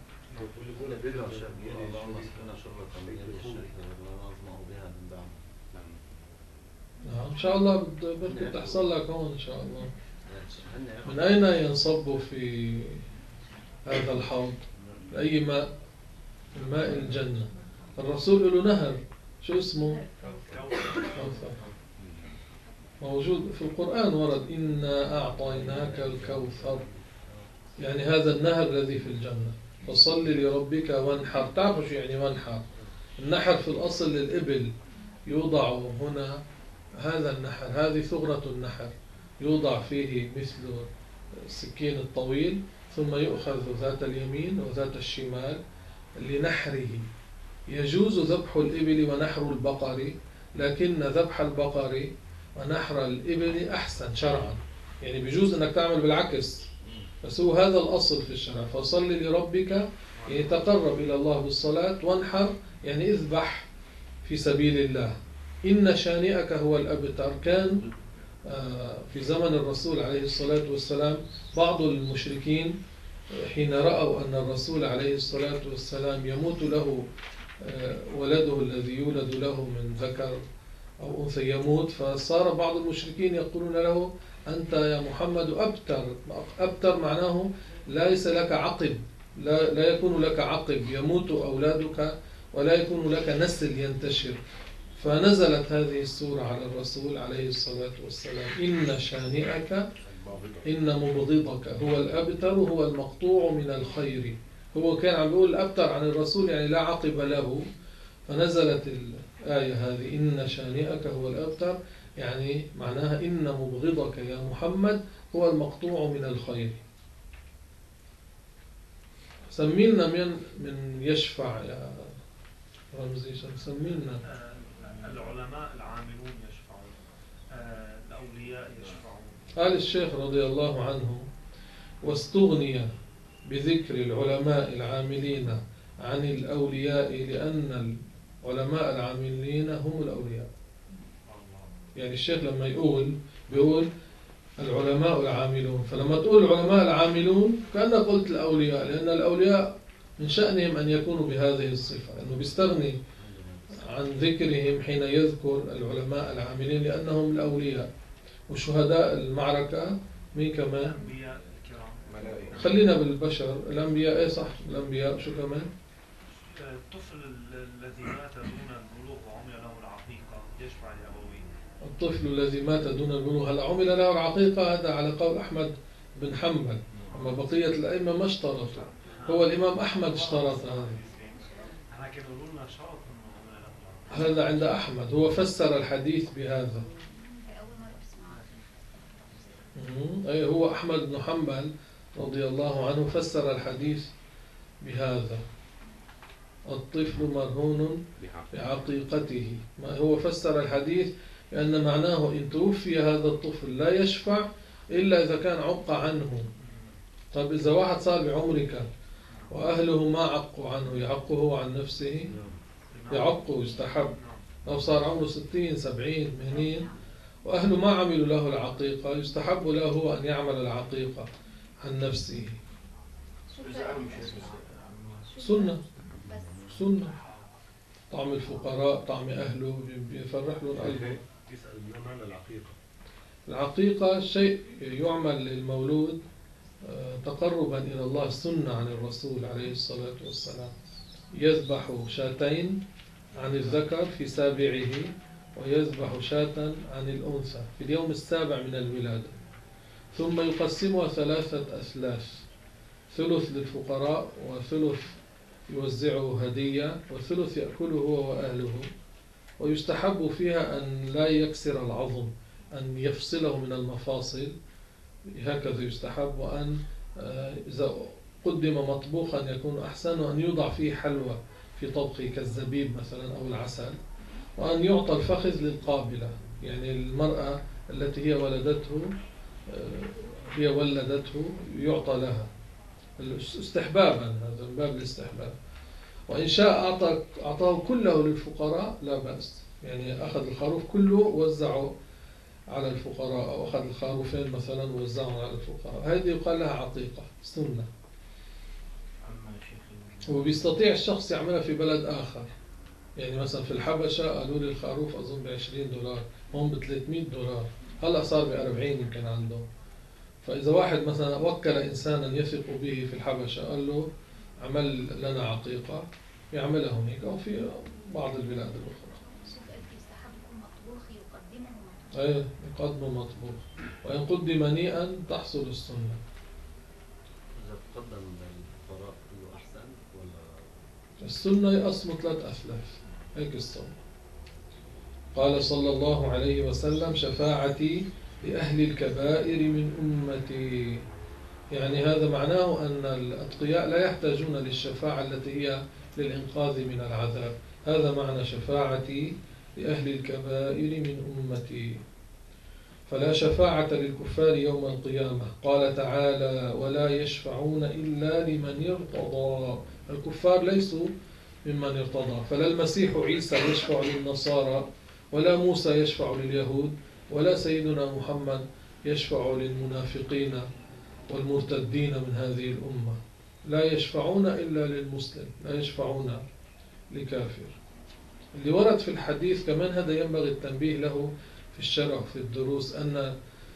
نعم إن شاء الله بدك تحصل لك هون إن شاء الله. من أين ينصب في هذا الحوض؟ أي ماء؟ الماء الجنة. الرسول له نهر شو اسمه؟ كوثر. موجود في القرآن ورد إنا أعطيناك الكوثر، يعني هذا النهر الذي في الجنة. فصل لربك وانحر. تعرفوا شو يعني وانحر؟ النحر في الأصل للإبل، يوضع هنا هذا النحر، هذه ثغرة النحر، يوضع فيه مثل السكين الطويل، ثم يؤخذ ذات اليمين وذات الشمال لنحره. يجوز ذبح الإبل ونحر البقر، لكن ذبح البقر ونحر الإبل أحسن شرعا. يعني بيجوز أنك تعمل بالعكس، بس هو هذا الأصل في الشرع. فصل لربك يعني تقرب إلى الله بالصلاة، وانحر يعني اذبح في سبيل الله. إن شانئك هو الأبتر. كان في زمن الرسول عليه الصلاة والسلام بعض المشركين حين رأوا أن الرسول عليه الصلاة والسلام يموت له ولده الذي يولد له من ذكر أو أنثى يموت، فصار بعض المشركين يقولون له أنت يا محمد أبتر. أبتر معناه ليس لك عقب، لا يكون لك عقب، يموت أولادك ولا يكون لك نسل ينتشر. فنزلت هذه السورة على الرسول عليه الصلاة والسلام: إن شانئك إن مبغضك هو الأبتر هو المقطوع من الخير. هو كان عم يقول الأبتر عن الرسول يعني لا عقب له، فنزلت الآية هذه إن شانئك هو الأبتر، يعني معناها إن مبغضك يا محمد هو المقطوع من الخير. سمينا من يشفع يا رمزي، سمينا. العلماء العاملون يشفعون، الأولياء يشفعون. قال الشيخ رضي الله عنه: واستغني بذكر العلماء العاملين عن الأولياء لأن العلماء العاملين هم الأولياء. يعني الشيخ لما بيقول العلماء العاملون، فلما تقول العلماء العاملون كأنك قلت الأولياء، لأن الأولياء من شأنهم أن يكونوا بهذه الصفة، أنه بيستغني عن ذكرهم حين يذكر العلماء العاملين لأنهم الأولياء. وشهداء المعركة مين كمان؟ الأنبياء الكرام، ملائكة. خلينا بالبشر. الأنبياء إيه صح، الأنبياء شو كمان؟ الطفل الذي مات دون البلوغ وعمل له العقيقة يشفع لأبويه. الطفل الذي مات دون البلوغ هل عمل له العقيقة؟ هذا على قول أحمد بن حنبل، أما بقية الأئمة ما اشترطوا. هو الإمام أحمد اشترط هذا. احنا كانوا يقولوا لنا شرط انه عمل له العقيقة. هذا عند أحمد، هو فسر الحديث بهذا. أول مرة بسمعها. أي هو أحمد بن حنبل رضي الله عنه فسر الحديث بهذا: الطفل مرهون بعقيقته. ما هو فسر الحديث لأن معناه إن توفي هذا الطفل لا يشفع إلا إذا كان عق عنه. طيب إذا واحد صار بعمرك وأهله ما عقوا عنه، يعقه عن نفسه؟ يعقه، يستحب. لو صار عمره 60 70 80 وأهله ما عملوا له العقيقة، يستحب له أن يعمل العقيقة عن نفسه. سنة، بس سنة. طعم الفقراء، طعم أهله، بيفرح له قلبه. يسأل ما معنى العقيقة؟ العقيقة شيء يعمل للمولود تقربا إلى الله، سنة عن الرسول عليه الصلاة والسلام. يذبح شاتين عن الذكر في سابعه، ويذبح شاة عن الأنثى في اليوم السابع من الولادة، ثم يقسمها 3 أثلاث: ثلث للفقراء، وثلث يوزعه هدية، وثلث يأكله هو وأهله. ويستحب فيها أن لا يكسر العظم، أن يفصله من المفاصل، هكذا يستحب. وأن إذا قدم مطبوخا يكون أحسن، وأن يوضع فيه حلوى في طبخه كالزبيب مثلا أو العسل. وأن يعطى الفخذ للقابلة، يعني المرأة التي هي ولدته يعطى لها استحبابا، هذا من باب الاستحباب. وإن شاء أعطاه كله للفقراء لا بأس، يعني أخذ الخروف كله ووزعه على الفقراء، أو أخذ الخروفين مثلا ووزعهم على الفقراء، هذه يقال لها عقيقة سنة. وبيستطيع الشخص يعملها في بلد آخر، يعني مثلا في الحبشة قالوا لي الخروف أظن ب$20، هم ب$300، هلا صار ب40 يمكن عندهم. فإذا واحد مثلا وكل إنسانا يثق به في الحبشة قال له عمل لنا عقيقة، يعملها هناك أو في بعض البلاد الأخرى. يستحب يكون مطبوخ، يقدمه مطبوخ. أي يقدم مطبوخ، وإن قدم نيئا تحصل السنة. إذا تقدم للفقراء إنه أحسن ولا؟ السنة يقسموا 3 أثلاث، هيك السنة. قال صلى الله عليه وسلم: شفاعتي لأهل الكبائر من أمتي. يعني هذا معناه أن الأتقياء لا يحتاجون للشفاعة التي هي للإنقاذ من العذاب. هذا معنى شفاعتي لأهل الكبائر من أمتي. فلا شفاعة للكفار يوم القيامة. قال تعالى: ولا يشفعون إلا لمن ارتضى. الكفار ليسوا ممن ارتضى، فلا المسيح عيسى يشفع للنصارى، ولا موسى يشفع لليهود، ولا سيدنا محمد يشفع للمنافقين والمرتدين من هذه الأمة. لا يشفعون إلا للمسلم، لا يشفعون لكافر. اللي ورد في الحديث كمان هذا ينبغي التنبيه له في الشرع في الدروس، أن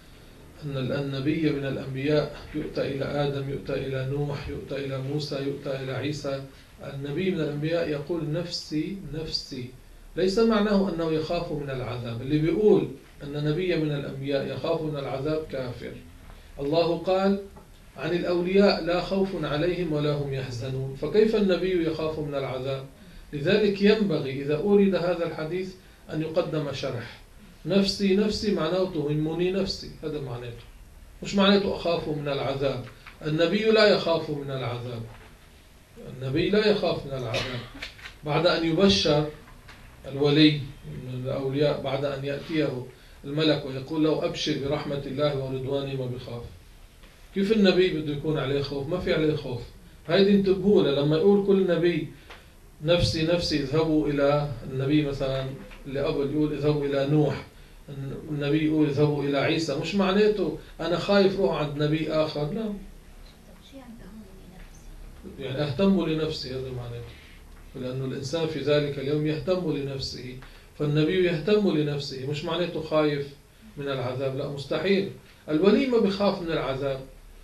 النبي من الأنبياء يؤتى إلى آدم، يؤتى إلى نوح، يؤتى إلى موسى، يؤتى إلى عيسى. النبي من الأنبياء يقول نفسي نفسي، ليس معناه أنه يخاف من العذاب. اللي بيقول أن نبي من الأنبياء يخاف من العذاب كافر. الله قال عن الأولياء: لا خوف عليهم ولا هم يحزنون. فكيف النبي يخاف من العذاب؟ لذلك ينبغي إذا أورد هذا الحديث أن يقدم شرح. نفسي نفسي معناه تهمني نفسي، هذا معناته، مش معناته أخاف من العذاب. النبي لا يخاف من العذاب، النبي لا يخاف من العذاب بعد أن يبشر الولي من الأولياء، بعد أن يأتيه الملك ويقول له أبشر برحمة الله ورضوانه ما بخاف. كيف النبي بده يكون عليه خوف؟ ما في عليه خوف. هيدي انتبهوا لما يقول كل نبي نفسي نفسي اذهبوا إلى النبي مثلا اللي قبل يقول اذهبوا إلى نوح، النبي يقول اذهبوا إلى عيسى، مش معناته أنا خايف روح عند نبي آخر، لا. طب شو يعني تهمني نفسي؟ يعني أهتم لنفسي، هذا معناته، لأنه الإنسان في ذلك اليوم يهتم لنفسه، فالنبي يهتم لنفسه، مش معناته خايف من العذاب، لا مستحيل. الولي ما بيخاف من العذاب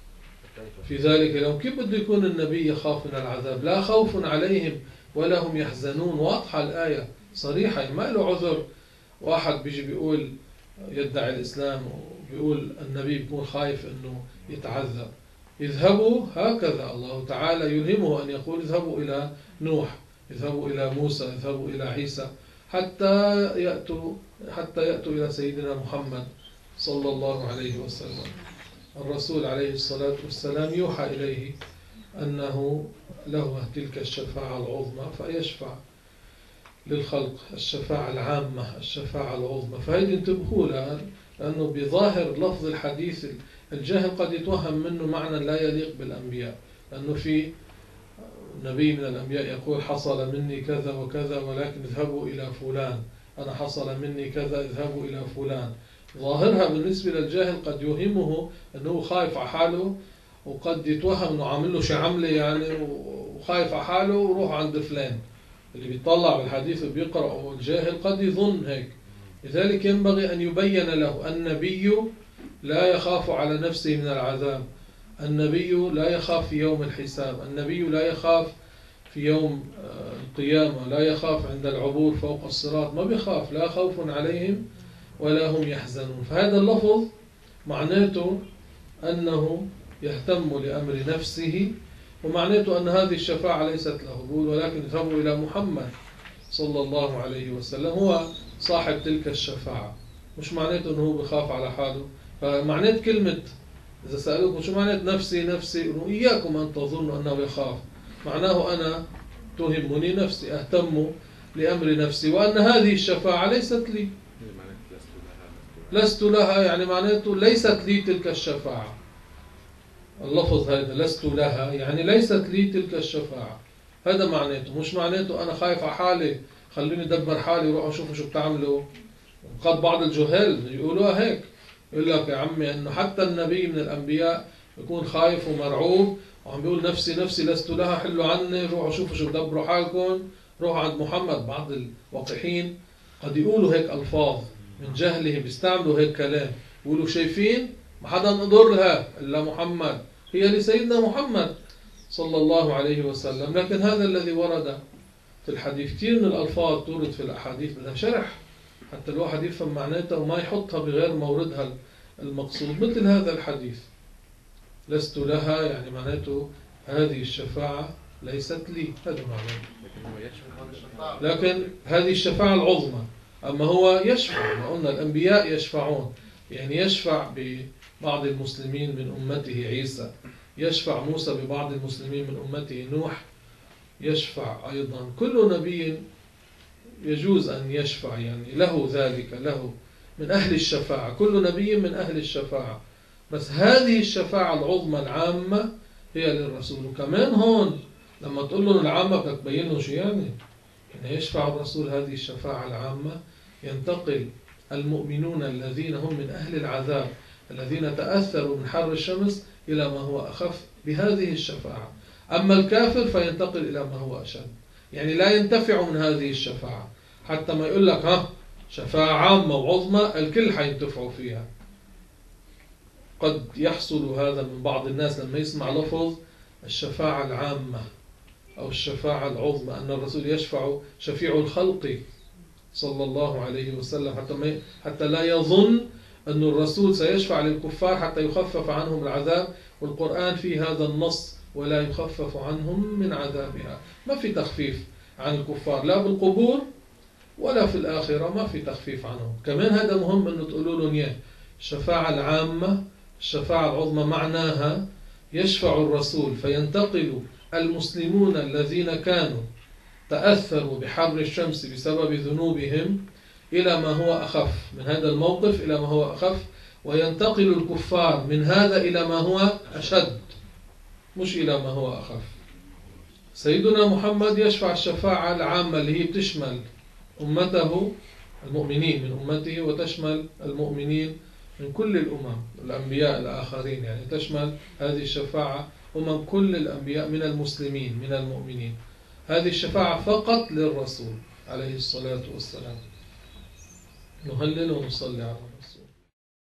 في ذلك اليوم. كيف بده يكون النبي يخاف من العذاب؟ لا خوف عليهم ولا هم يحزنون. واضحة الآية صريحة، ما له عذر. واحد بيجي بيقول يدعي الإسلام وبيقول النبي بيكون خايف أنه يتعذب. اذهبوا، هكذا الله تعالى يلهمه أن يقول اذهبوا إلى نوح، اذهبوا إلى موسى، اذهبوا إلى عيسى، حتى يأتوا إلى سيدنا محمد صلى الله عليه وسلم. الرسول عليه الصلاة والسلام يوحى إليه أنه له تلك الشفاعة العظمى، فيشفع للخلق، الشفاعة العامة، الشفاعة العظمى. فهذه انتبهوا لها، لأنه بظاهر لفظ الحديث الجاهل قد يتوهم منه معنى لا يليق بالأنبياء، لأنه في نبي من الأنبياء يقول حصل مني كذا وكذا ولكن اذهبوا إلى فلان، أنا حصل مني كذا اذهبوا إلى فلان. ظاهرها بالنسبة للجاهل قد يوهمه أنه خايف على حاله، وقد يتوهم أنه عامل له شي عملة يعني وخايف على حاله وروح عند فلان. اللي بيطلع بالحديث وبيقرأ الجاهل قد يظن هيك. لذلك ينبغي أن يبين له النبي لا يخاف على نفسه من العذاب، النبي لا يخاف في يوم الحساب، النبي لا يخاف في يوم القيامة، لا يخاف عند العبور فوق الصراط، ما بيخاف، لا خوف عليهم ولا هم يحزنون. فهذا اللفظ معناته أنه يهتم لأمر نفسه، ومعناته أن هذه الشفاعة ليست له، ولكن اذهبوا إلى محمد صلى الله عليه وسلم، هو صاحب تلك الشفاعة. مش معناته أنه بخاف على حاله. فمعنات كلمة إذا سألوكم شو معنات نفسي نفسي، إياكم أن تظنوا أنه يخاف، معناه أنا تهمني نفسي، أهتم لأمر نفسي، وأن هذه الشفاعة ليست لي، لست لها، يعني معناته ليست لي تلك الشفاعة. اللفظ هذا لست لها يعني ليست لي تلك الشفاعة، هذا معناته. مش معناته أنا خايف على حالي خلوني أدبر حالي وروحوا شوفوا شو بتعملوا. قد بعض الجهال يقولوها هيك، يقول لك يا عمي أنه حتى النبي من الأنبياء يكون خايف ومرعوب وعم بيقول نفسي نفسي لست لها، حلوا عني، روحوا شوفوا شو بدبروا حالكم، روحوا عند محمد. بعض الوقحين قد يقولوا هيك ألفاظ من جهلهم، بيستعملوا هيك كلام، يقولوا شايفين ما حدا نقدر لها إلا محمد، هي لسيدنا محمد صلى الله عليه وسلم. لكن هذا الذي ورد في الحديث، كثير من الألفاظ تورد في الأحاديث بدها شرح حتى الواحد يفهم معناتها وما يحطها بغير موردها المقصود. مثل هذا الحديث لست لها يعني معناته هذه الشفاعة ليست لي، هذا معناه. لكن هذه الشفاعة العظمى. أما هو يشفع، ما قلنا الأنبياء يشفعون، يعني يشفع ببعض المسلمين من أمته عيسى، يشفع موسى ببعض المسلمين من أمته نوح، يشفع أيضا كل نبي يجوز أن يشفع، يعني له ذلك، له من أهل الشفاعة، كل نبي من أهل الشفاعة. بس هذه الشفاعة العظمى العامة هي للرسول. وكمان هون لما تقول له العامة بدك تبين له شو يعني يشفع الرسول هذه الشفاعة العامة، ينتقل المؤمنون الذين هم من أهل العذاب الذين تأثروا من حر الشمس إلى ما هو أخف بهذه الشفاعة. أما الكافر فينتقل إلى ما هو أشد، يعني لا ينتفع من هذه الشفاعة. حتى ما يقول لك شفاعة عامة وعظمى الكل حينتفعوا فيها. قد يحصل هذا من بعض الناس لما يسمع لفظ الشفاعة العامة أو الشفاعة العظمى، أن الرسول يشفع شفيع الخلق صلى الله عليه وسلم، حتى لا يظن أن الرسول سيشفع للكفار حتى يخفف عنهم العذاب، والقرآن في هذا النص ولا يخفف عنهم من عذابها. ما في تخفيف عن الكفار لا بالقبور ولا في الآخرة، ما في تخفيف عنهم. كمان هذا مهم أنه تقولوا لهم إياه. الشفاعة العامة الشفاعة العظمى معناها يشفع الرسول فينتقل المسلمون الذين كانوا تأثروا بحر الشمس بسبب ذنوبهم إلى ما هو أخف، من هذا الموقف إلى ما هو أخف، وينتقل الكفار من هذا إلى ما هو أشد، مش إلى ما هو أخف. سيدنا محمد يشفع الشفاعة العامة اللي هي بتشمل أمته المؤمنين من أمته، وتشمل المؤمنين من كل الأمم، الأنبياء الآخرين، يعني تشمل هذه الشفاعة كل الأنبياء من المسلمين من المؤمنين. هذه الشفاعة فقط للرسول عليه الصلاة والسلام. نهلل ونصلي على الرسول.